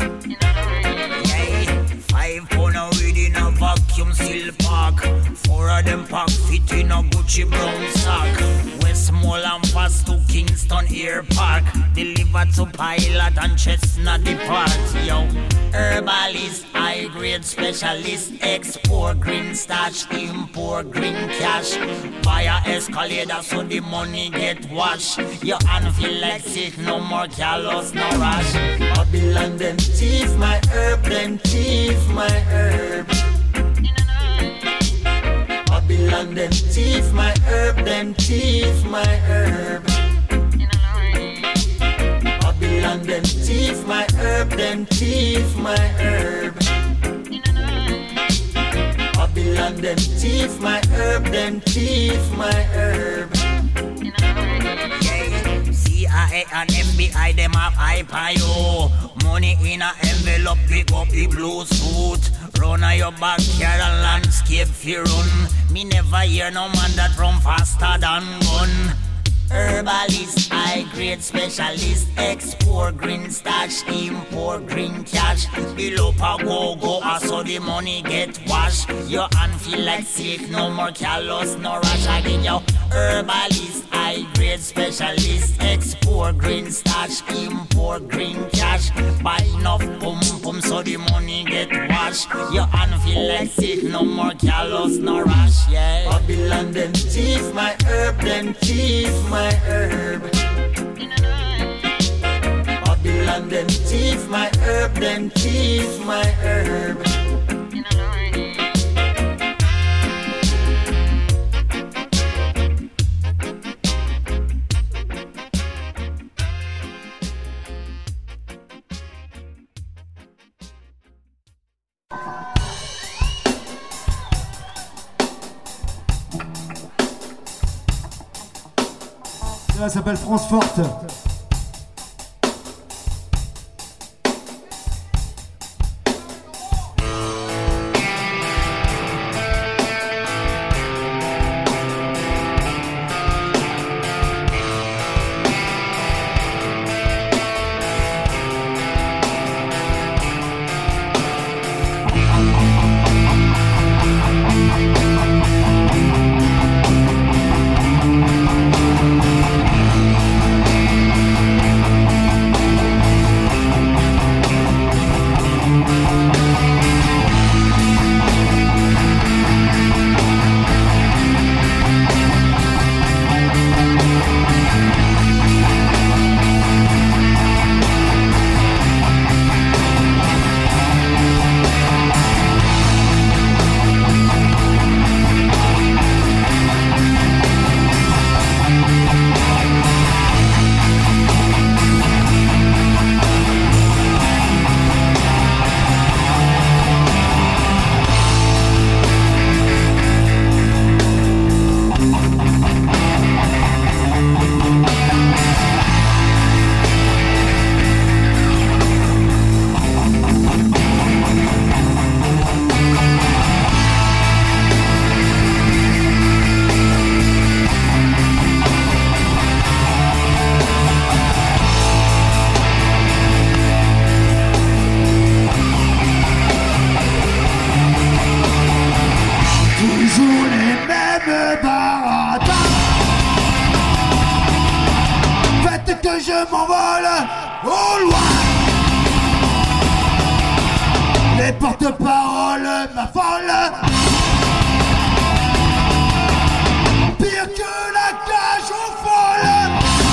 5 pound of weed in a vacuum seal pack. 4 of them pack fit in a Gucci brown sack. Westmoreland fast to Kingston Air Park. Delivered to Pilot and Chestnut Depart. Yo, herbalist, high grade specialist. Export green stash, import green cash. Buy a escalator so the money get washed. Your hand feel like sick, no more callous, no rash. Babylon them thief my herb, them thief my herb. Babylon them thief my herb, them thief my herb. Babylon them thief my herb, them thief my herb. Babylon them thief my herb, them thief my herb. CIA and FBI, them have hype on you. Money in a envelope, pick up the blue suit. Run on your backyard and landscape fi run. Me never hear no man that run faster than gun. Herbalist, high grade specialist. Export green stash, import green cash. Bill up a go-go, so the money get washed. Your hand feel like sick, no more callous, no rash. Again, yo, herbalist, high high grade specialist. Export green stash, import green cash. Buy enough pum pum so the money get washed. Your hand feel like sick, no more callous, no rash, yeah. Babylon them thief my herb, them thief my herb. Babylon them thief my herb, them thief my herb. Ça s'appelle France Forte. je m'envole au loin. Les porte-paroles m'affolent. Pire que la cage aux folles.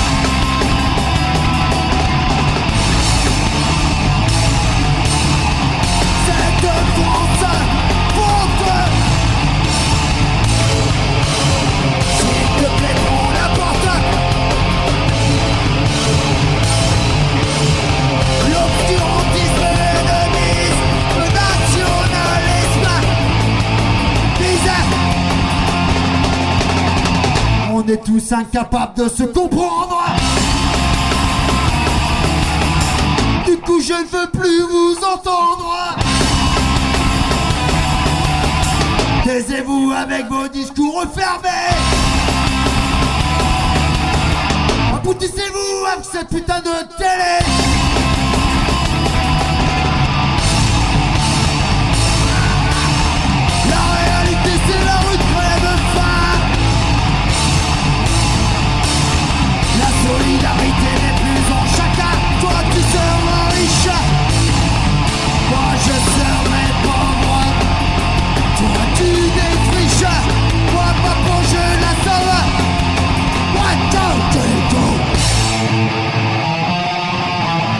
Cette France fonte. S'il te plaît, prends la porte. L'obscurantisme ennemise le nationalisme. Misère. On est tous incapables de se comprendre. Du coup je ne veux plus vous entendre. Taisez-vous avec vos discours refermés. Aboutissez-vous avec cette putain de télé. La réalité c'est la rue de Crève-Faim. La solidarité n'est plus en chacun. Toi tu seras riche, moi je serai pauvre. Toi tu défriches, moi ma peau je la sauve. One, two, three, go.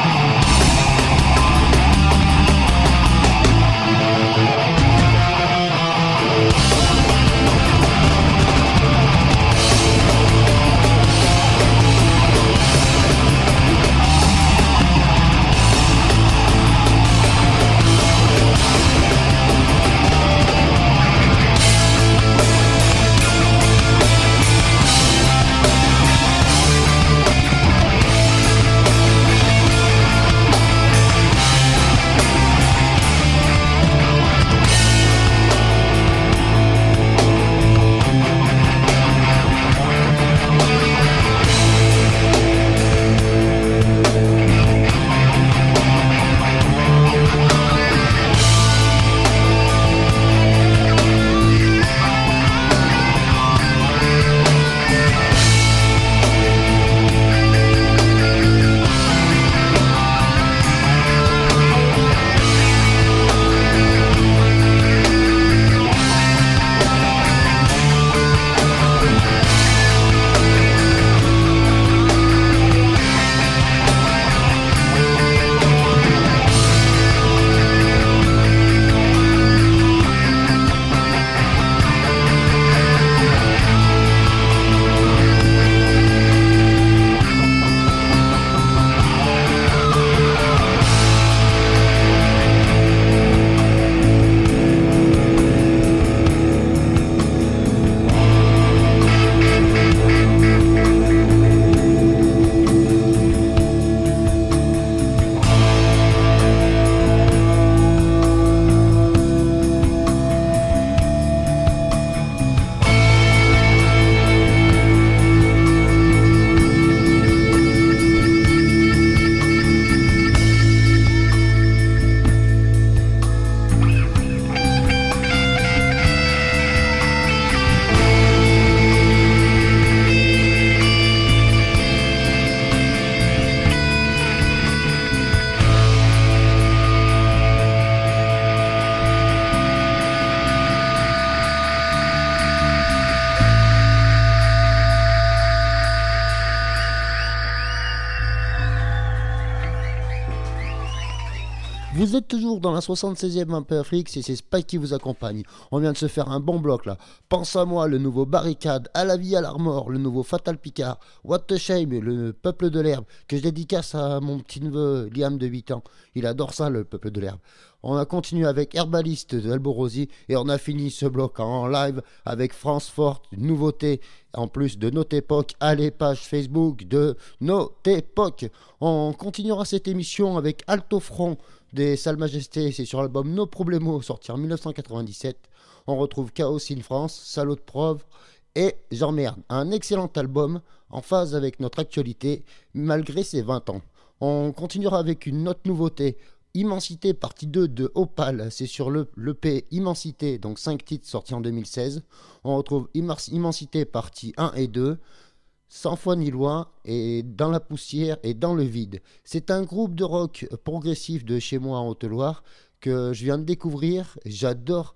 Vous êtes toujours dans la 76e Vampire Freaks et c'est Spike qui vous accompagne. On vient de se faire un bon bloc là. Pense à moi, le nouveau Barricade, À la vie, à l'armor, le nouveau Fatal Picard, What the Shame, le Peuple de l'herbe, que je dédicace à mon petit neveu Liam de 8 ans. Il adore ça, le Peuple de l'herbe. On a continué avec Herbaliste de Alborosi et on a fini ce bloc en live avec France Forte, une nouveauté en plus de Notre Époque à les pages Facebook de Notre Époque. On continuera cette émission avec Alto Front des Salles Majestés, c'est sur l'album No Problemo sorti en 1997. On retrouve Chaos in France, Salaud de Preuve et J'emmerde, un excellent album en phase avec notre actualité malgré ses 20 ans. On continuera avec une autre nouveauté, Immensité partie 2 de Opal, c'est sur l'EP Immensité, donc 5 titres sortis en 2016. On retrouve Immensité partie 1 et 2, Sans foi ni loi, et Dans la poussière et Dans le vide. C'est un groupe de rock progressif de chez moi en Haute-Loire que je viens de découvrir. J'adore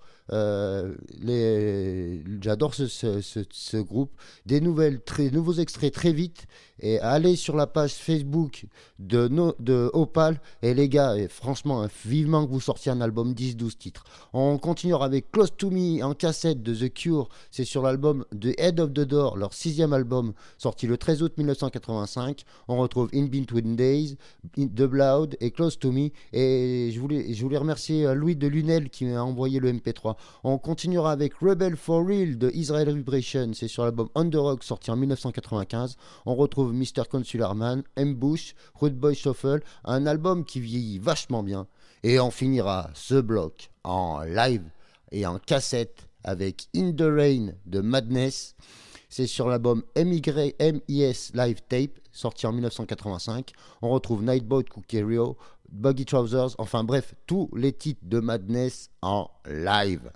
ce groupe. Des nouveaux extraits très vite. Et allez sur la page Facebook de Opal. Et les gars, franchement, vivement que vous sortiez un album 10-12 titres. On continuera avec Close to Me en cassette de The Cure. C'est sur l'album The Head of the Door, leur 6e album, sorti le 13 août 1985. On retrouve In Between Days, The Blood et Close to Me. Et je voulais remercier Louis de Lunel qui m'a envoyé le MP3. On continuera avec Rebel for Real de Israel Vibration. C'est sur l'album On the Rock, sorti en 1995. On retrouve Mr. Consularman, Ambush, Rude Boy Shuffle, un album qui vieillit vachement bien. Et on finira ce bloc en live et en cassette avec In the Rain de Madness. C'est sur l'album MIS Live Tape, sorti en 1985. On retrouve Nightboat Cookerio, Buggy Trousers, enfin bref, tous les titres de Madness en live.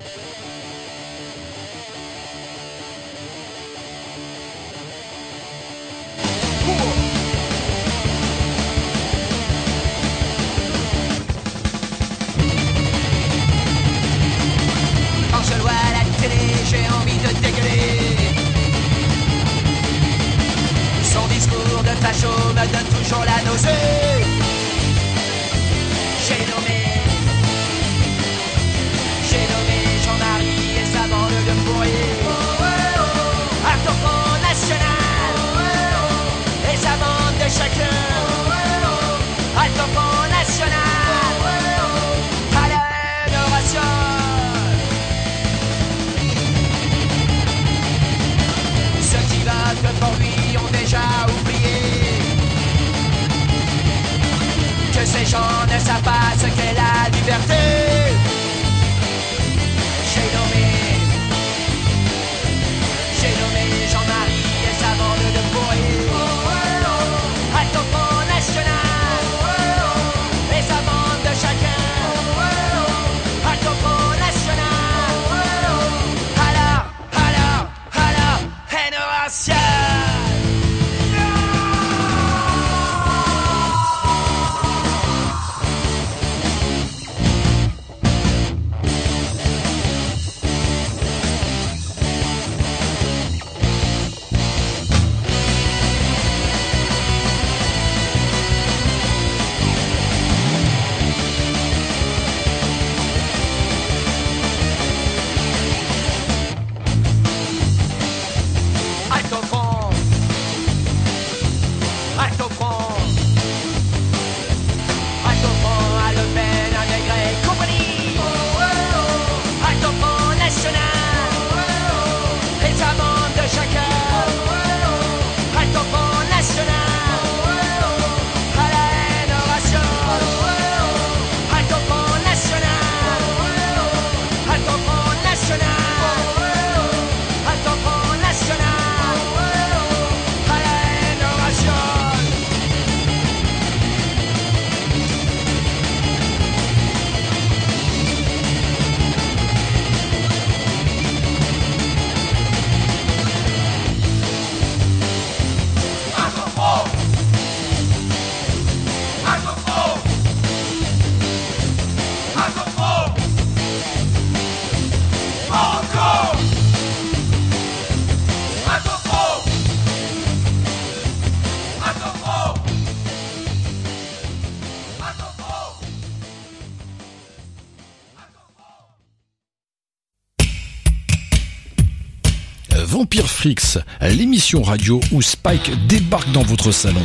Quand je vois la télé, j'ai envie de dégueuler. Son discours de facho me donne toujours la nausée. J'ai nommé Jean-Marie et sa bande de pourris. Un tampon national et sa bande de chacun. Un tampon national à l'innovation. Ceux qui votent pour lui ont déjà oublié que ces gens ne savent pas ce qu'est la liberté. J'ai nommé Jean-Marie et sa bande de pourris. Un tampon national et sa bande de chacun. Un tampon national à la haine raciale. Vampire Freaks, l'émission radio où Spike débarque dans votre salon.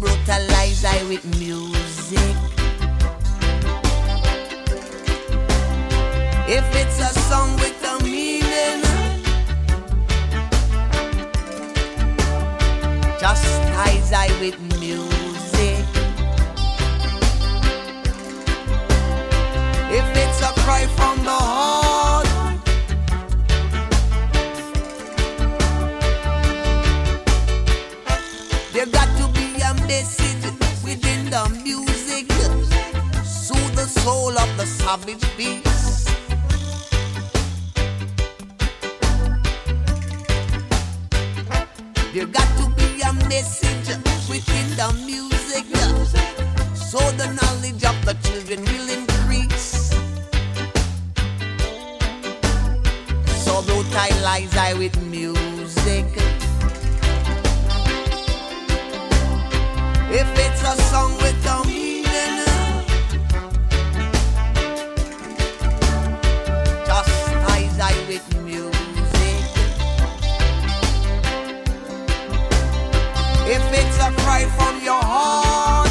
brutalize I with music. If it's a song with a meaning, chastise I with music. If it's a cry from the heart, there got to be a message within the music, soothe the soul of the savage beast. There got to be a message within the music, so the knowledge of the children will increase. So brutalize I with music. If it's a song with a meaning, chastise I with music. If it's a cry from your heart,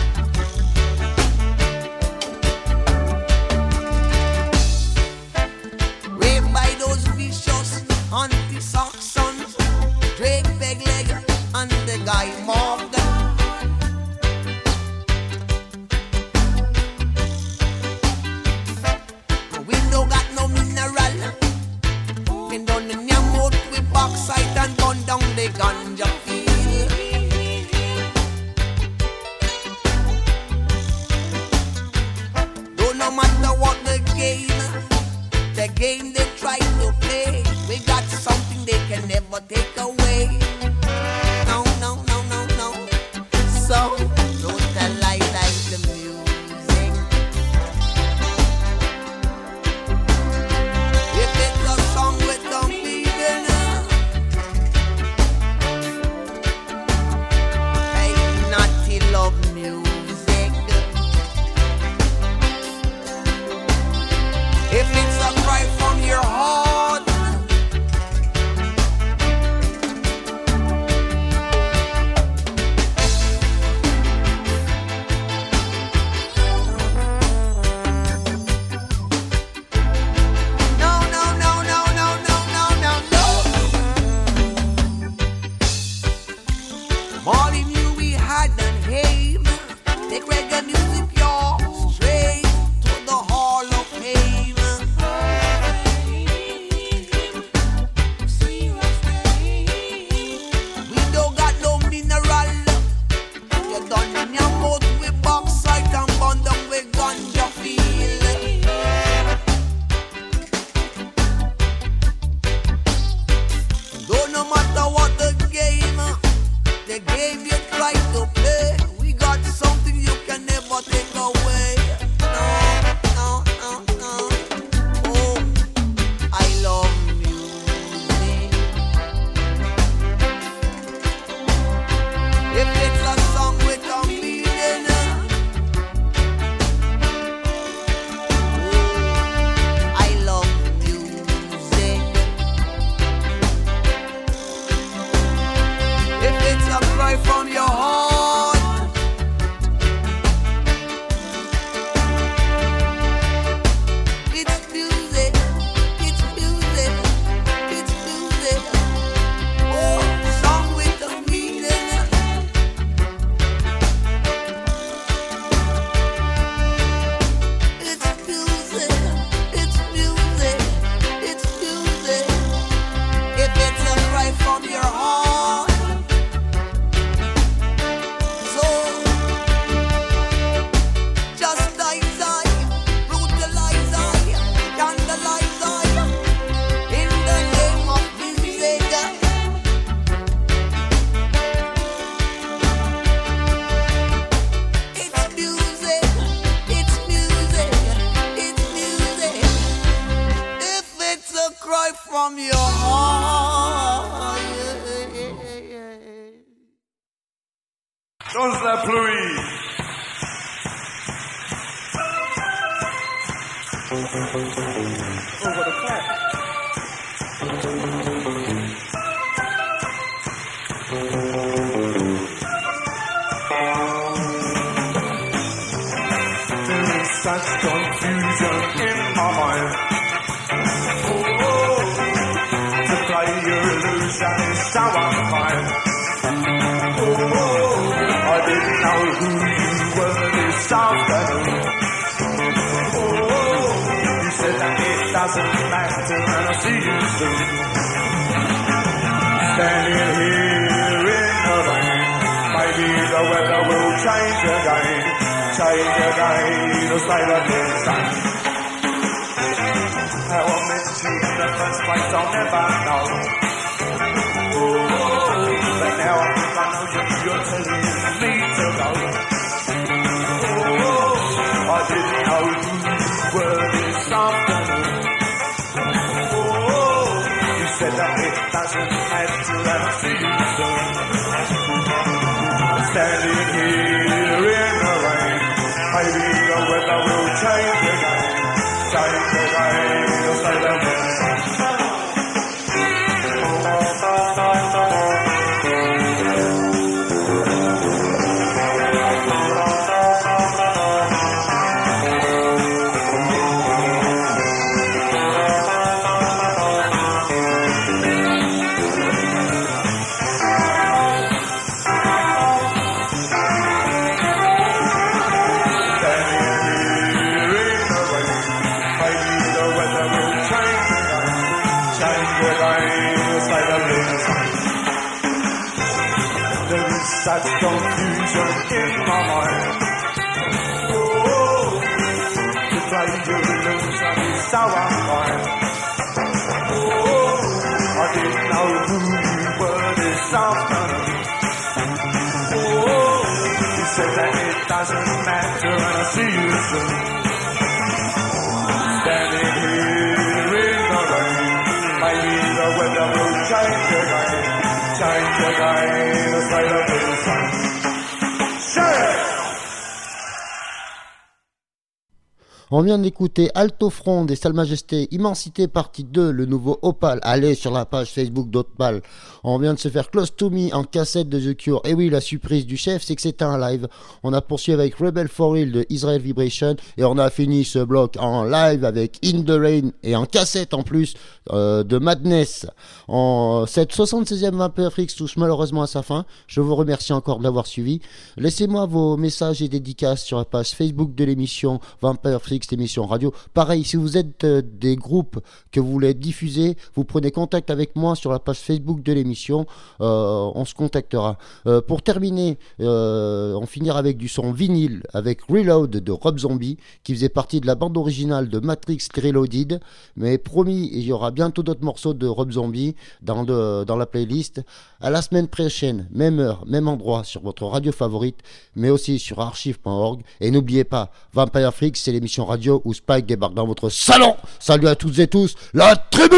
raped by those vicious anti-Saxons, Drake, Peg Leg, and the guy Morgan. We no got no mineral. We done in your mouth with bauxite and burn down the ganja field. No matter what the game they try to play, we got something they can never take away. No, no, no, no, no. So, brutalize like the music. If it's a song with a meaning, hey, naughty love music. If it's a cry from your heart, no, no, no, no, no, no, no, no, no. Molly knew we had an aim. Take reggae music pure, straight to the Hall of Fame. We don't got no mineral. You done in your mouth with bauxite and burn down with ganja field. Don't no matter what the game you try to play, we got something you can never take away. No, no, no, no. Oh, I love music. If it's a song with a meaning, oh, I love music. If it's a cry from your heart, it's music, it's music, it's music. Oh, song with a meaning. It's music, it's music, it's music. If it's a cry from your heart, so chastise I, brutalize I, scandalize I, in the name of music. It's music, it's music, it's music. If it's a cry from your heart, Dans la pluie. Over the clap. such confusion in my mind. Oh, to play your illusion is so unkind. Oh, I didn't know who you were this afternoon. Oh, you said that it doesn't matter and I'll see you soon. Standing here in the rain, maybe the weather will change again. Change again, or stay the same. How I met you in the first place, I'll never know. Oh, but now I think I know you're telling me to go. Oh, I didn't know who you were this afternoon. Oh, you said that it doesn't matter and I'll see you soon. Standing here in the rain, maybe the weather will change again. Change again, or stay the same. Such confusion in my mind. Oh, to play your illusion is so unkind. Oh, I didn't know who you were this afternoon. Oh, you said that it doesn't matter and I'll see you soon. Standing here in the rain, maybe the weather will change again. Change again, or stay the same. Share! On vient d'écouter Alto Front des Salles Majestés, Immensité partie 2, le nouveau Opal. Allez sur la page Facebook d'Opal. On vient de se faire Close to Me en cassette de The Cure. Et oui, la surprise du chef, c'est que c'était un live. On a poursuivi avec Rebel for Real de Israel Vibration. Et on a fini ce bloc en live avec In the Rain et en cassette en plus de Madness. Cette 76e Vampire Freaks touche malheureusement à sa fin. Je vous remercie encore de l'avoir suivi. Laissez-moi vos messages et dédicaces sur la page Facebook de l'émission Vampire Freaks, l'émission radio. Pareil, si vous êtes des groupes que vous voulez diffuser, vous prenez contact avec moi sur la page Facebook de l'émission. On se contactera. Pour terminer, on finira avec du son vinyle avec Reload de Rob Zombie, qui faisait partie de la bande originale de Matrix Reloaded. Mais promis, il y aura bientôt d'autres morceaux de Rob Zombie dans la playlist. À la semaine prochaine, même heure, même endroit, sur votre radio favorite, mais aussi sur archive.org. Et n'oubliez pas, Vampire Freaks, c'est l'émission radio où Spike débarque dans votre salon. Salut à toutes et tous, la tribu!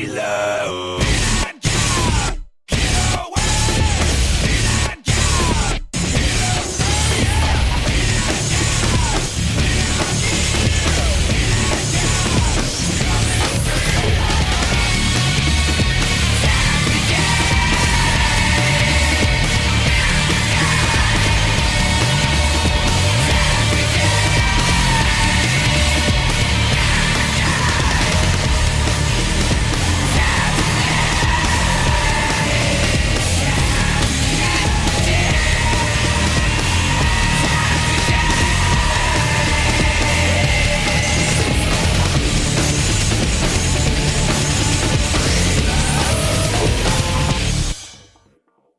là.